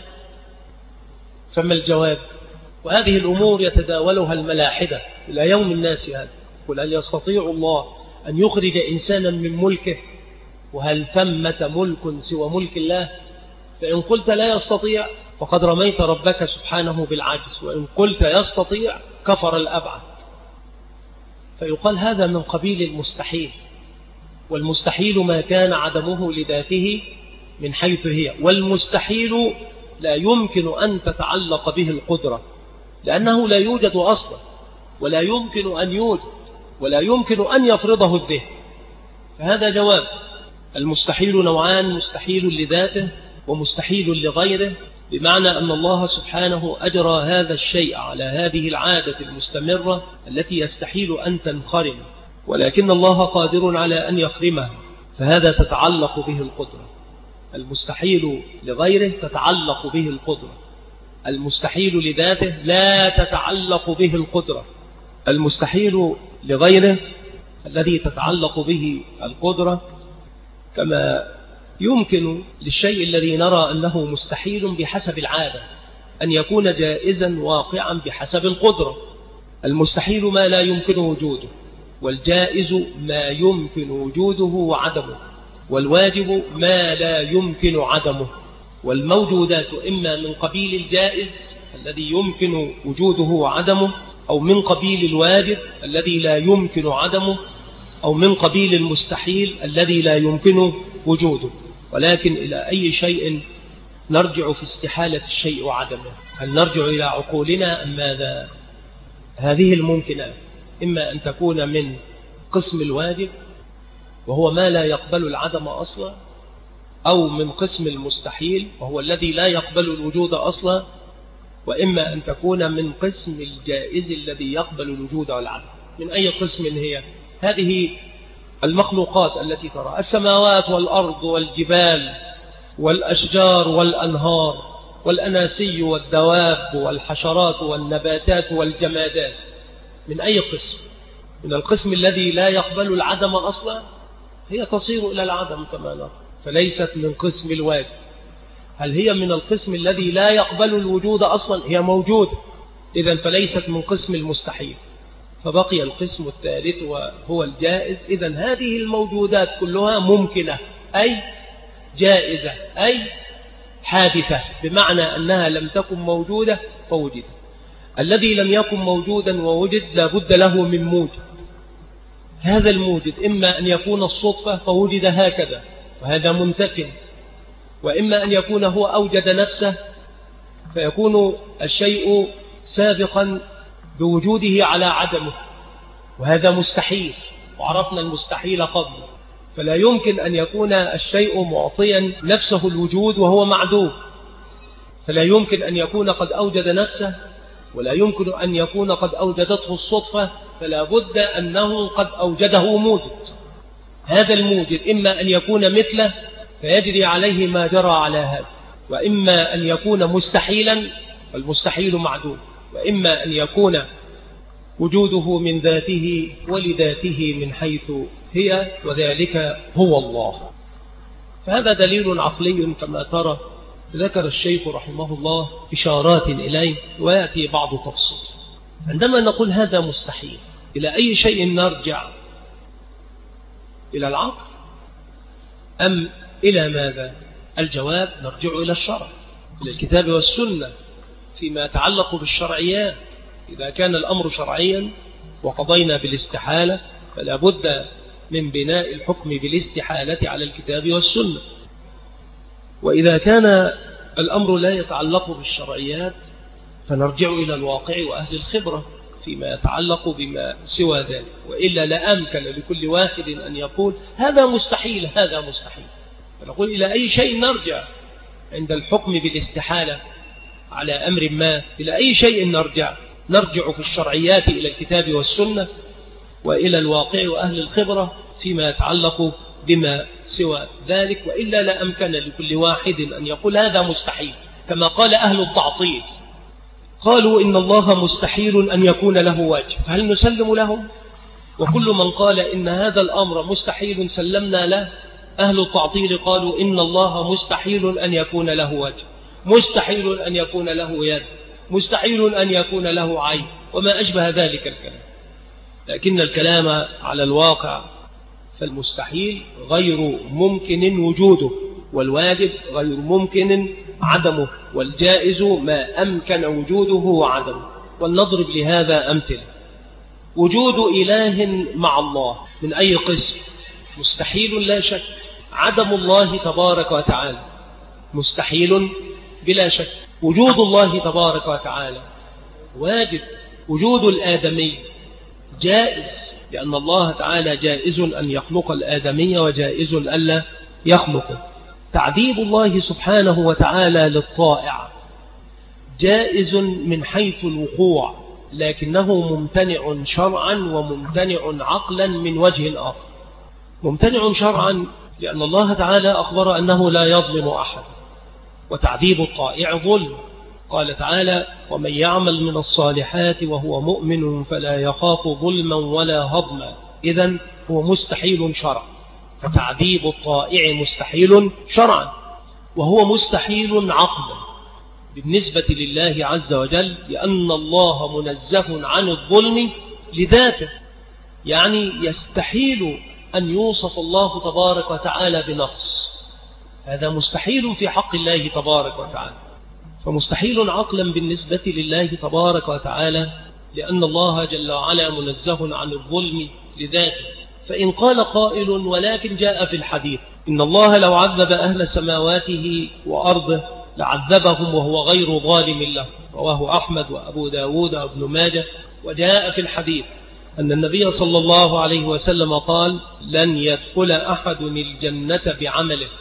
فما الجواب؟ وهذه الأمور يتداولها الملاحدة إلى يوم الناس هذا. قل: هل يستطيع الله أن يخرج إنسانا من ملكه؟ وهل ثمة ملك سوى ملك الله؟ فإن قلت لا يستطيع فقد رميت ربك سبحانه بالعجز، وإن قلت يستطيع كفر الأبعد. فيقال هذا من قبيل المستحيل، والمستحيل ما كان عدمه لذاته من حيث هي، والمستحيل لا يمكن أن تتعلق به القدرة لأنه لا يوجد أصلا ولا يمكن أن يوجد ولا يمكن أن يفرضه الذهن. فهذا جواب. المستحيل نوعان: مستحيل لذاته ومستحيل لغيره، بمعنى أن الله سبحانه أجرى هذا الشيء على هذه العادة المستمرة التي يستحيل أن تنخرم، ولكن الله قادر على أن يخرمها، فهذا تتعلق به القدرة. المستحيل لغيره تتعلق به القدرة، المستحيل لذاته لا تتعلق به القدرة. المستحيل لغيره الذي تتعلق به القدرة كما يمكن للشيء الذي نرى أنه مستحيل بحسب العادة أن يكون جائزا واقعا بحسب القدرة. المستحيل ما لا يمكن وجوده، والجائز ما يمكن وجوده وعدمه، والواجب ما لا يمكن عدمه. والموجودات إما من قبيل الجائز الذي يمكن وجوده وعدمه، أو من قبيل الواجب الذي لا يمكن عدمه، أو من قبيل المستحيل الذي لا يمكن وجوده. ولكن إلى أي شيء نرجع في استحالة الشيء وعدمه؟ هل نرجع إلى عقولنا أم ماذا؟ هذه الممكنات إما أن تكون من قسم الواجب وهو ما لا يقبل العدم أصلا، أو من قسم المستحيل وهو الذي لا يقبل الوجود أصلا، وإما أن تكون من قسم الجائز الذي يقبل الوجود والعدم. من أي قسم هي؟ هذه المخلوقات التي ترى، السماوات والأرض والجبال والأشجار والأنهار والأناسي والدواب والحشرات والنباتات والجمادات. من أي قسم؟ من القسم الذي لا يقبل العدم أصلا، هي تصير إلى العدم كما نرى، فليست من قسم الواجب. هل هي من القسم الذي لا يقبل الوجود أصلا؟ هي موجودة، إذن فليست من قسم المستحيل. فبقي القسم الثالث وهو الجائز. إذن هذه الموجودات كلها ممكنة، أي جائزة، أي حادثة، بمعنى أنها لم تكن موجودة فوجدت. الذي لم يكن موجودا ووجد لابد له من موجد. هذا الموجد إما أن يكون الصدفة فوجد هكذا وهذا منتف، وإما أن يكون هو أوجد نفسه فيكون الشيء سابقا بوجوده على عدمه، وهذا مستحيل، وعرفنا المستحيل قبل. فلا يمكن أن يكون الشيء معطيا نفسه الوجود وهو معدوم، فلا يمكن أن يكون قد أوجد نفسه، ولا يمكن أن يكون قد أوجدته الصدفة، فلا بد أنه قد أوجده موجد. هذا الموجد إما أن يكون مثله فيجري عليه ما جرى على هذا، وإما أن يكون مستحيلا والمستحيل معدوم، وإما أن يكون وجوده من ذاته ولذاته من حيث هي، وذلك هو الله. فهذا دليل عقلي كما ترى، ذكر الشيخ رحمه الله إشارات إليه ويأتي بعض تفصيل. عندما نقول هذا مستحيل، إلى أي شيء نرجع؟ إلى العقل أم إلى ماذا؟ الجواب نرجع إلى الشرع، إلى الكتاب والسنة فيما يتعلق بالشرعيات. إذا كان الأمر شرعيا وقضينا بالاستحالة فلا بد من بناء الحكم بالاستحالة على الكتاب والسنة. وإذا كان الأمر لا يتعلق بالشرعيات فنرجع إلى الواقع وأهل الخبرة فيما يتعلق بما سوى ذلك، وإلا لا أمكن لكل واحد أن يقول هذا مستحيل هذا مستحيل. فنقول إلى أي شيء نرجع عند الحكم بالاستحالة على أمر ما؟ إلى أي شيء نرجع؟ نرجع في الشرعيات إلى الكتاب والسنة وإلى الواقع وأهل الخبرة فيما يتعلق بما سوى ذلك، وإلا لا أمكن لكل واحد أن يقول هذا مستحيل، كما قال أهل التعطيل، قالوا إن الله مستحيل أن يكون له وجه، فهل نسلم لهم؟ وكل من قال إن هذا الأمر مستحيل سلمنا له. أهل التعطيل قالوا إن الله مستحيل أن يكون له وجه، مستحيل أن يكون له يد، مستحيل أن يكون له عين، وما أشبه ذلك الكلام. لكن الكلام على الواقع، فالمستحيل غير ممكن وجوده، والواجب غير ممكن عدمه، والجائز ما أمكن وجوده وعدمه. ولنضرب لهذا أمثلة. وجود إله مع الله من أي قسم؟ مستحيل لا شك. عدم الله تبارك وتعالى مستحيل بلا شك. وجود الله تبارك وتعالى واجب. وجود الآدمي جائز، لأن الله تعالى جائز أن يخلق الآدمي وجائز ألا يخلقه. تعذيب الله سبحانه وتعالى للطائع جائز من حيث الوقوع، لكنه ممتنع شرعا وممتنع عقلا من وجه آخر. ممتنع شرعا لأن الله تعالى أخبر أنه لا يظلم أحد، وتعذيب الطائع ظلم. قال تعالى ومن يعمل من الصالحات وهو مؤمن فلا يخاف ظلما ولا هضما. إذن هو مستحيل شرعا، فتعذيب الطائع مستحيل شرعا، وهو مستحيل عقلا بالنسبة لله عز وجل، لأن الله منزه عن الظلم لذاته، يعني يستحيل أن يوصف الله تبارك وتعالى بنقص، هذا مستحيل في حق الله تبارك وتعالى. فمستحيل عقلا بالنسبة لله تبارك وتعالى، لأن الله جل وعلا منزه عن الظلم لذاته. فإن قال قائل ولكن جاء في الحديث إن الله لو عذب أهل سماواته وأرضه لعذبهم وهو غير ظالم له، رواه أحمد وأبو داود وابن ماجه. وجاء في الحديث أن النبي صلى الله عليه وسلم قال لن يدخل أحد الجنة بعمله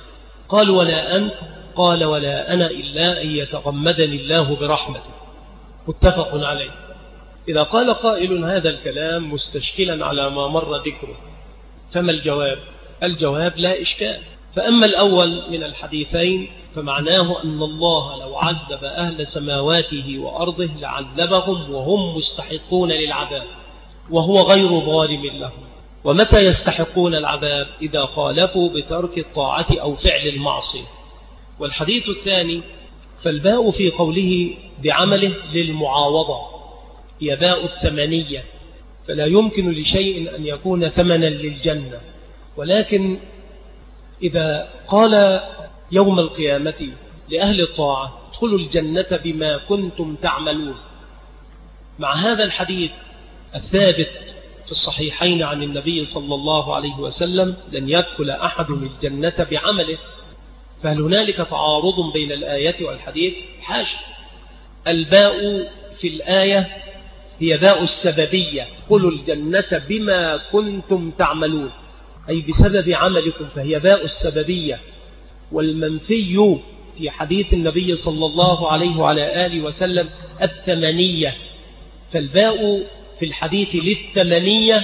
قال ولا أنت؟ قال ولا أنا إلا أن يتغمدني الله برحمته. متفق عليه. إذا قال قائل هذا الكلام مستشكلا على ما مر ذكره، فما الجواب؟ الجواب لا إشكال. فأما الأول من الحديثين فمعناه أن الله لو عذب أهل سماواته وأرضه لعذبهم وهم مستحقون للعذاب وهو غير ظالم لهم. ومتى يستحقون العذاب؟ إذا خالفوا بترك الطاعة أو فعل المعصية. والحديث الثاني فالباء في قوله بعمله للمعاوضة هي باء الثمنية، فلا يمكن لشيء أن يكون ثمنا للجنة. ولكن إذا قال يوم القيامة لأهل الطاعة ادخلوا الجنة بما كنتم تعملون، مع هذا الحديث الثابت في الصحيحين عن النبي صلى الله عليه وسلم لن يدخل أحد الجنة بعمله، فهل هنالك تعارض بين الآية والحديث؟ حاشا. الباء في الآية هي باء السببية، ادخلوا الجنة بما كنتم تعملون، أي بسبب عملكم، فهي باء السببية. والمنفي في حديث النبي صلى الله عليه وعلى آله وسلم الثمنية، فالباء في الحديث للثمنية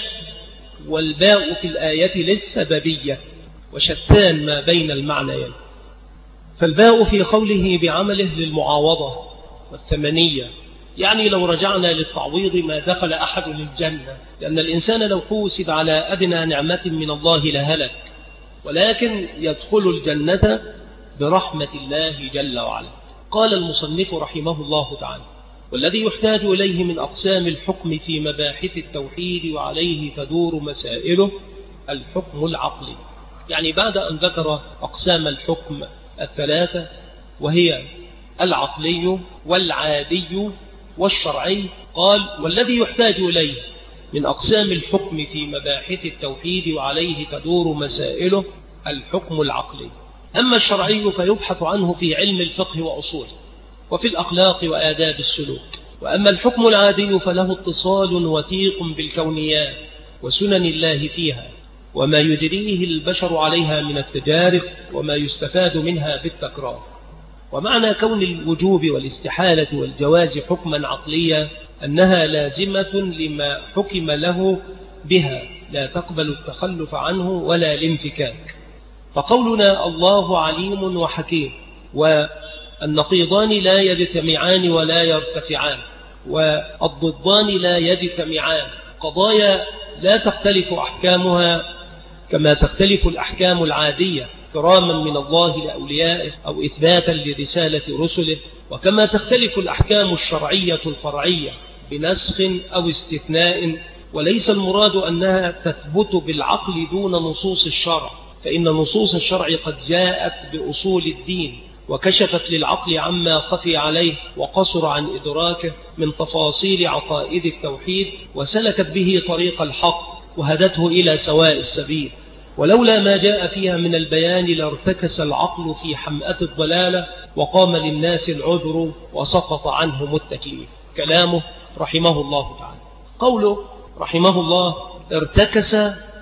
والباء في الآية للسببية، وشتان ما بين المعنيين. فالباء في قوله بعمله للمعاوضة والثمنية، يعني لو رجعنا للتعويض ما دخل أحد للجنة، لأن الإنسان لو حوسب على أدنى نعمة من الله لهلك، ولكن يدخل الجنة برحمة الله جل وعلا. قال المصنف رحمه الله تعالى: والذي يحتاج إليه من أقسام الحكم في مباحث التوحيد وعليه تدور مسائله الحكم العقلي. يعني بعد أن ذكر أقسام الحكم الثلاثة وهي العقلي والعادي والشرعي، قال: والذي يحتاج إليه من أقسام الحكم في مباحث التوحيد وعليه تدور مسائله الحكم العقلي. أما الشرعي فيبحث عنه في علم الفقه وأصوله وفي الأخلاق وآداب السلوك. وأما الحكم العادي فله اتصال وثيق بالكونيات وسنن الله فيها وما يجريه البشر عليها من التجارب وما يستفاد منها بالتكرار. ومعنى كون الوجوب والاستحالة والجواز حكما عقليا أنها لازمة لما حكم له بها، لا تقبل التخلف عنه ولا الانفكاك. فقولنا الله عليم وحكيم والنقيضان لا يجتمعان ولا يرتفعان والضدان لا يجتمعان، قضايا لا تختلف أحكامها كما تختلف الأحكام العادية كراما من الله لأوليائه أو إثباتا لرسالة رسله، وكما تختلف الأحكام الشرعية الفرعية بنسخ أو استثناء. وليس المراد أنها تثبت بالعقل دون نصوص الشرع، فإن نصوص الشرع قد جاءت بأصول الدين وكشفت للعقل عما خفي عليه وقصر عن إدراكه من تفاصيل عقائد التوحيد، وسلكت به طريق الحق وهدته إلى سواء السبيل. ولولا ما جاء فيها من البيان لارتكس العقل في حمأة الضلالة وقام للناس العذر وسقط عنهم التكليف. كلامه رحمه الله تعالى. قوله رحمه الله ارتكس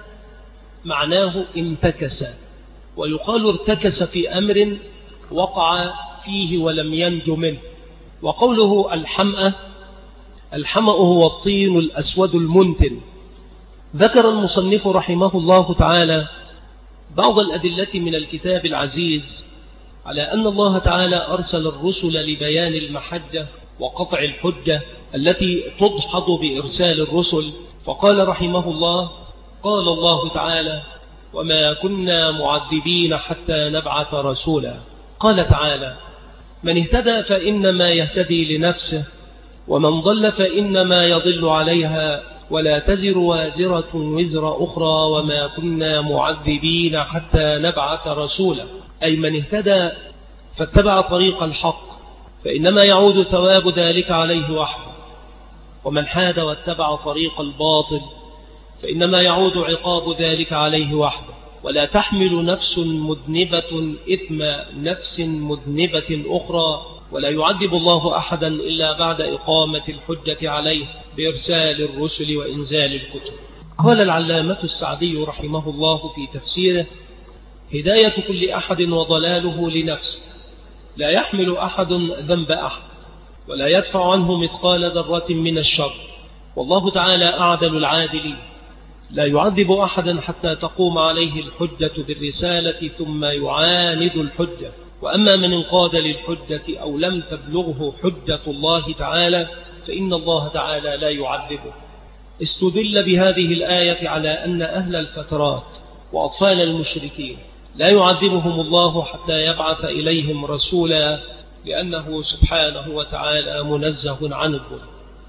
معناه انتكس، ويقال ارتكس في أمر وقع فيه ولم ينج منه. وقوله الحمأة، الحمأ هو الطين الأسود المنتن. ذكر المصنف رحمه الله تعالى بعض الأدلة من الكتاب العزيز على أن الله تعالى أرسل الرسل لبيان المحجة وقطع الحجة التي تدحض بإرسال الرسل. فقال رحمه الله: قال الله تعالى: وما كنا معذبين حتى نبعث رسولا. قال تعالى: من اهتدى فإنما يهتدي لنفسه ومن ضل فإنما يضل عليها ولا تزر وازرة وزر أخرى وما كنا معذبين حتى نبعث رسولا. أي من اهتدى فاتبع طريق الحق فإنما يعود ثواب ذلك عليه وحده، ومن حاد واتبع طريق الباطل فإنما يعود عقاب ذلك عليه وحده. ولا تحمل نفس مذنبة إثم نفس مذنبة أخرى، ولا يعذب الله أحدا إلا بعد إقامة الحجة عليه بإرسال الرسل وإنزال الكتب. قال العلامة السعدي رحمه الله في تفسيره: هداية كل أحد وضلاله لنفسه، لا يحمل أحد ذنب أحد ولا يدفع عنه مثقال ذرة من الشر، والله تعالى أعدل العادلين، لا يعذب أحدا حتى تقوم عليه الحجة بالرسالة ثم يعاند الحجة. وأما من انقاد للحجة أو لم تبلغه حجة الله تعالى فإن الله تعالى لا يعذبه. استدل بهذه الآية على أن أهل الفترات وأطفال المشركين لا يعذبهم الله حتى يبعث إليهم رسولا، لأنه سبحانه وتعالى منزه عن الظلم.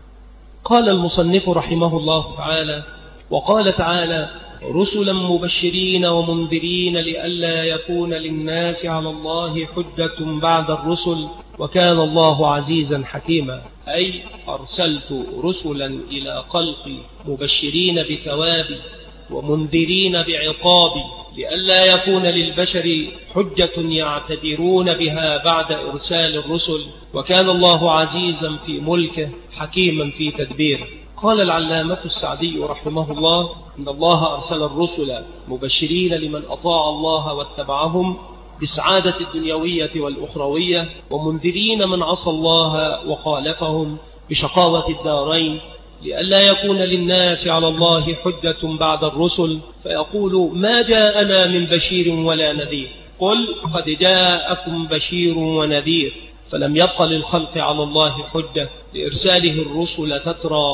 قال المصنف رحمه الله تعالى: وقال تعالى: رسلا مبشرين ومنذرين لئلا يكون للناس على الله حجة بعد الرسل وكان الله عزيزا حكيما. أي أرسلت رسلا إلى خلقي مبشرين بثوابي ومنذرين بعقابي لئلا يكون للبشر حجة يعتبرون بها بعد إرسال الرسل، وكان الله عزيزا في ملكه حكيما في تدبيره. قال العلامة السعدي رحمه الله: إن الله أرسل الرسل مبشرين لمن أطاع الله واتبعهم بالسعادة الدنيوية والأخروية، ومنذرين من عصى الله وخالفهم بشقاوة الدارين، لئلا يكون للناس على الله حجة بعد الرسل فيقولوا ما جاءنا من بشير ولا نذير. قل قد جاءكم بشير ونذير، فلم يبق للخلق على الله حجة لإرساله الرسل تترى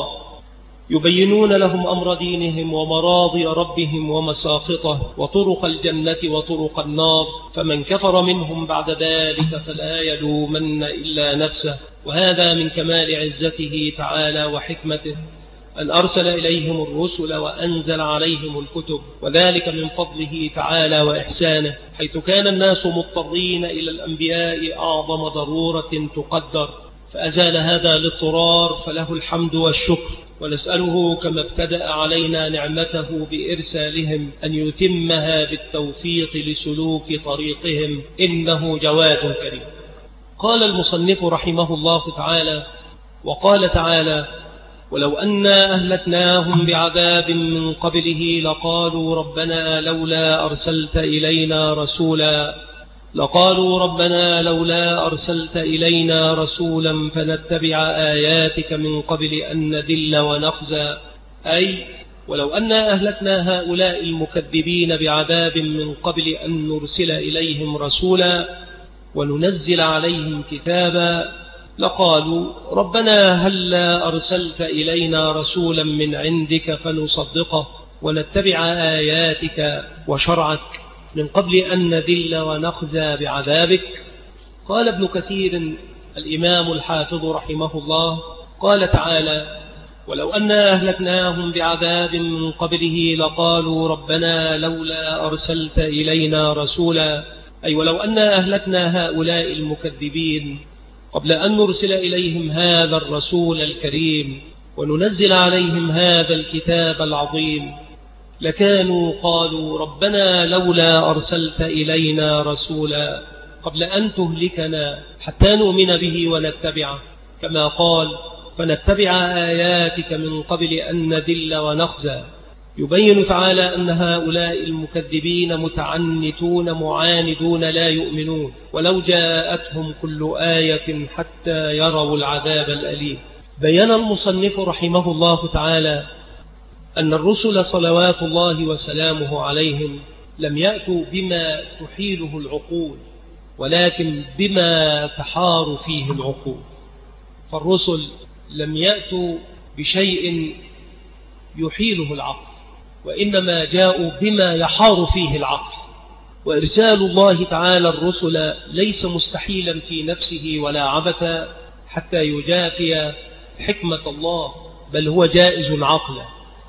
يبينون لهم أمر دينهم ومراضي ربهم ومساخطه وطرق الجنة وطرق النار، فمن كفر منهم بعد ذلك فلا يلومن إلا نفسه. وهذا من كمال عزته تعالى وحكمته أن أرسل إليهم الرسل وأنزل عليهم الكتب، وذلك من فضله تعالى وإحسانه، حيث كان الناس مضطرين إلى الأنبياء أعظم ضرورة تقدر، فأزال هذا الاضطرار، فله الحمد والشكر، ونسأله كما ابتدأ علينا نعمته بإرسالهم أن يتمها بالتوفيق لسلوك طريقهم، إنه جواد كريم. قال المصنف رحمه الله تعالى: وقال تعالى: ولو أنا أهلكناهم بعذاب من قبله لقالوا ربنا لولا أرسلت إلينا رسولا لقالوا ربنا لولا أرسلت إلينا رسولا فنتبع آياتك من قبل أن نذل ونخزى. أي ولو أنا أهلكنا هؤلاء المكذبين بعذاب من قبل أن نرسل إليهم رسولا وننزل عليهم كتابا لقالوا ربنا هلا أرسلت إلينا رسولا من عندك فنصدقه ونتبع آياتك وشرعك من قبل أن نذل ونخزى بعذابك. قال ابن كثير الإمام الحافظ رحمه الله: قال تعالى: ولو أنا أهلكناهم بعذاب من قبله لقالوا ربنا لولا أرسلت إلينا رسولا، أي ولو أنا أهلكنا هؤلاء المكذبين قبل أن نرسل إليهم هذا الرسول الكريم وننزل عليهم هذا الكتاب العظيم لكانوا قالوا ربنا لولا أرسلت إلينا رسولا قبل أن تهلكنا حتى نؤمن به ونتبعه، كما قال فنتبع آياتك من قبل أن نذل ونخزى. يبين تعالى أن هؤلاء المكذبين متعنتون معاندون لا يؤمنون ولو جاءتهم كل آية حتى يروا العذاب الأليم. بيّن المصنف رحمه الله تعالى أن الرسل صلوات الله وسلامه عليهم لم يأتوا بما تحيله العقول ولكن بما تحار فيه العقول، فالرسل لم يأتوا بشيء يحيله العقل وإنما جاءوا بما يحار فيه العقل. وإرسال الله تعالى الرسل ليس مستحيلا في نفسه ولا عبثا حتى يجافي حكمة الله، بل هو جائز عقلا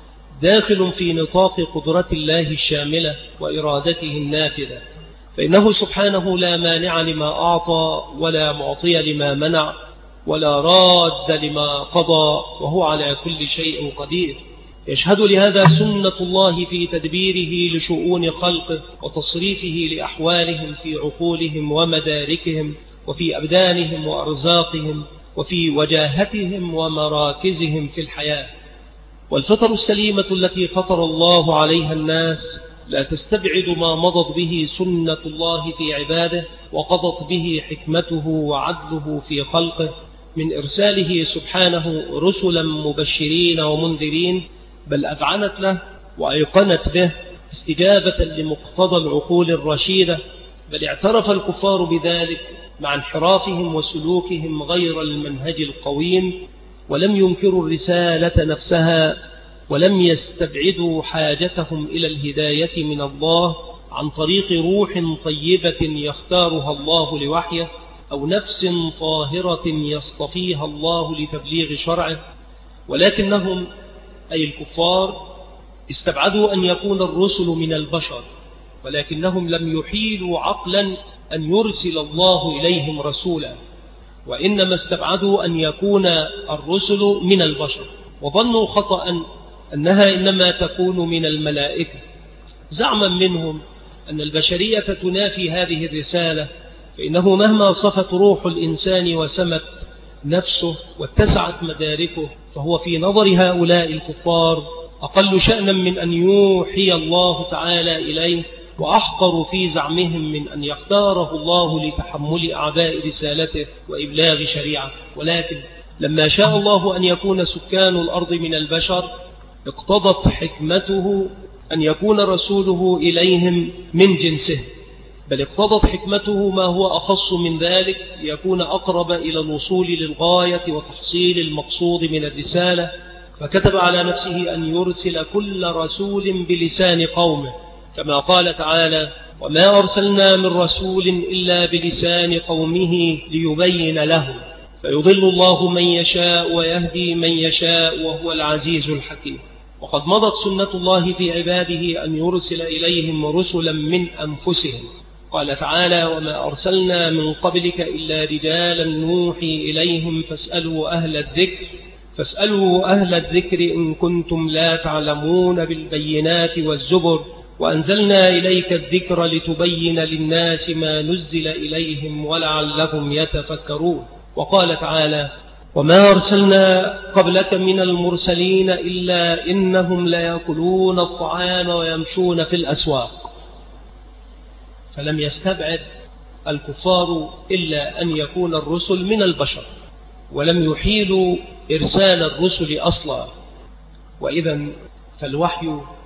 داخل في نطاق قدرة الله الشاملة وإرادته النافذة، فإنه سبحانه لا مانع لما أعطى ولا معطي لما منع ولا راد لما قضى، وهو على كل شيء قدير. يشهد لهذا سنة الله في تدبيره لشؤون خلقه وتصريفه لأحوالهم في عقولهم ومداركهم وفي أبدانهم وأرزاقهم وفي وجاهتهم ومراكزهم في الحياة. والفطر السليمة التي فطر الله عليها الناس لا تستبعد ما مضت به سنة الله في عباده وقضت به حكمته وعدله في خلقه من إرساله سبحانه رسلا مبشرين ومنذرين، بل أذعنت له وأيقنت به استجابة لمقتضى العقول الرشيدة، بل اعترف الكفار بذلك مع انحرافهم وسلوكهم غير المنهج القويم، ولم ينكروا الرسالة نفسها، ولم يستبعدوا حاجتهم إلى الهداية من الله عن طريق روح طيبة يختارها الله لوحيه، أو نفس طاهرة يصطفيها الله لتبليغ شرعه، ولكنهم أي الكفار استبعدوا أن يكون الرسل من البشر، ولكنهم لم يحيلوا عقلا أن يرسل الله إليهم رسولا، وإنما استبعدوا أن يكون الرسل من البشر، وظنوا خطأ أنها إنما تكون من الملائكة، زعما منهم أن البشرية تنافي هذه الرسالة، فإنه مهما صفت روح الإنسان وسمت نفسه واتسعت مداركه، فهو في نظر هؤلاء الكفار أقل شأنا من أن يوحي الله تعالى إليه، وأحقر في زعمهم من أن يختاره الله لتحمل أعباء رسالته وإبلاغ شريعته. ولكن لما شاء الله أن يكون سكان الأرض من البشر، اقتضت حكمته أن يكون رسوله إليهم من جنسه، بل اقتضت حكمته ما هو أخص من ذلك ليكون أقرب إلى الوصول للغاية وتحصيل المقصود من الرسالة، فكتب على نفسه أن يرسل كل رسول بلسان قومه، كما قال تعالى: وما أرسلنا من رسول إلا بلسان قومه ليبين لهم، فيضل الله من يشاء ويهدي من يشاء وهو العزيز الحكيم. وقد مضت سنة الله في عباده أن يرسل إليهم رسلا من أنفسهم، قال تعالى: وما أرسلنا من قبلك إلا رجالا نوحي إليهم فاسألوا أهل الذكر فاسألوا أهل الذكر إن كنتم لا تعلمون بالبينات والزبر وأنزلنا إليك الذكر لتبين للناس ما نزل إليهم ولعلهم يتفكرون. وقال تعالى: وما أرسلنا قبلك من المرسلين إلا إنهم ليأكلون الطعام ويمشون في الأسواق. فلم يستبعد الكفار إلا أن يكون الرسل من البشر، ولم يحيلوا إرسال الرسل أصلا. وإذا فالوحي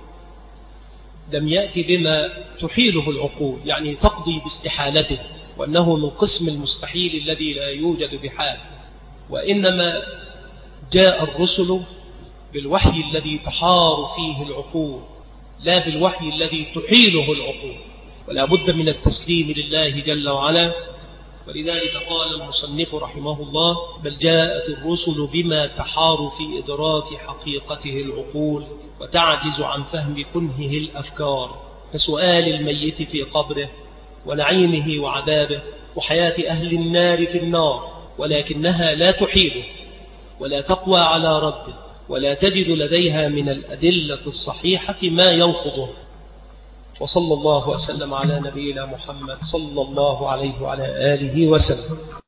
لم يأتي بما تحيله العقول، يعني تقضي باستحالته، وأنه من قسم المستحيل الذي لا يوجد بحال، وإنما جاء الرسل بالوحي الذي تحار فيه العقول، لا بالوحي الذي تحيله العقول، ولا بد من التسليم لله جل وعلا. ولذلك قال المصنف رحمه الله: بل جاءت الرسل بما تحار في إدراك حقيقته العقول وتعجز عن فهم كنهه الأفكار، كسؤال الميت في قبره ونعيمه وعذابه وحياة أهل النار في النار، ولكنها لا تحيله ولا تقوى على رده، ولا تجد لديها من الأدلة الصحيحة ما ينقضه. وصلى الله وسلم على نبينا محمد صلى الله عليه وعلى آله وسلم.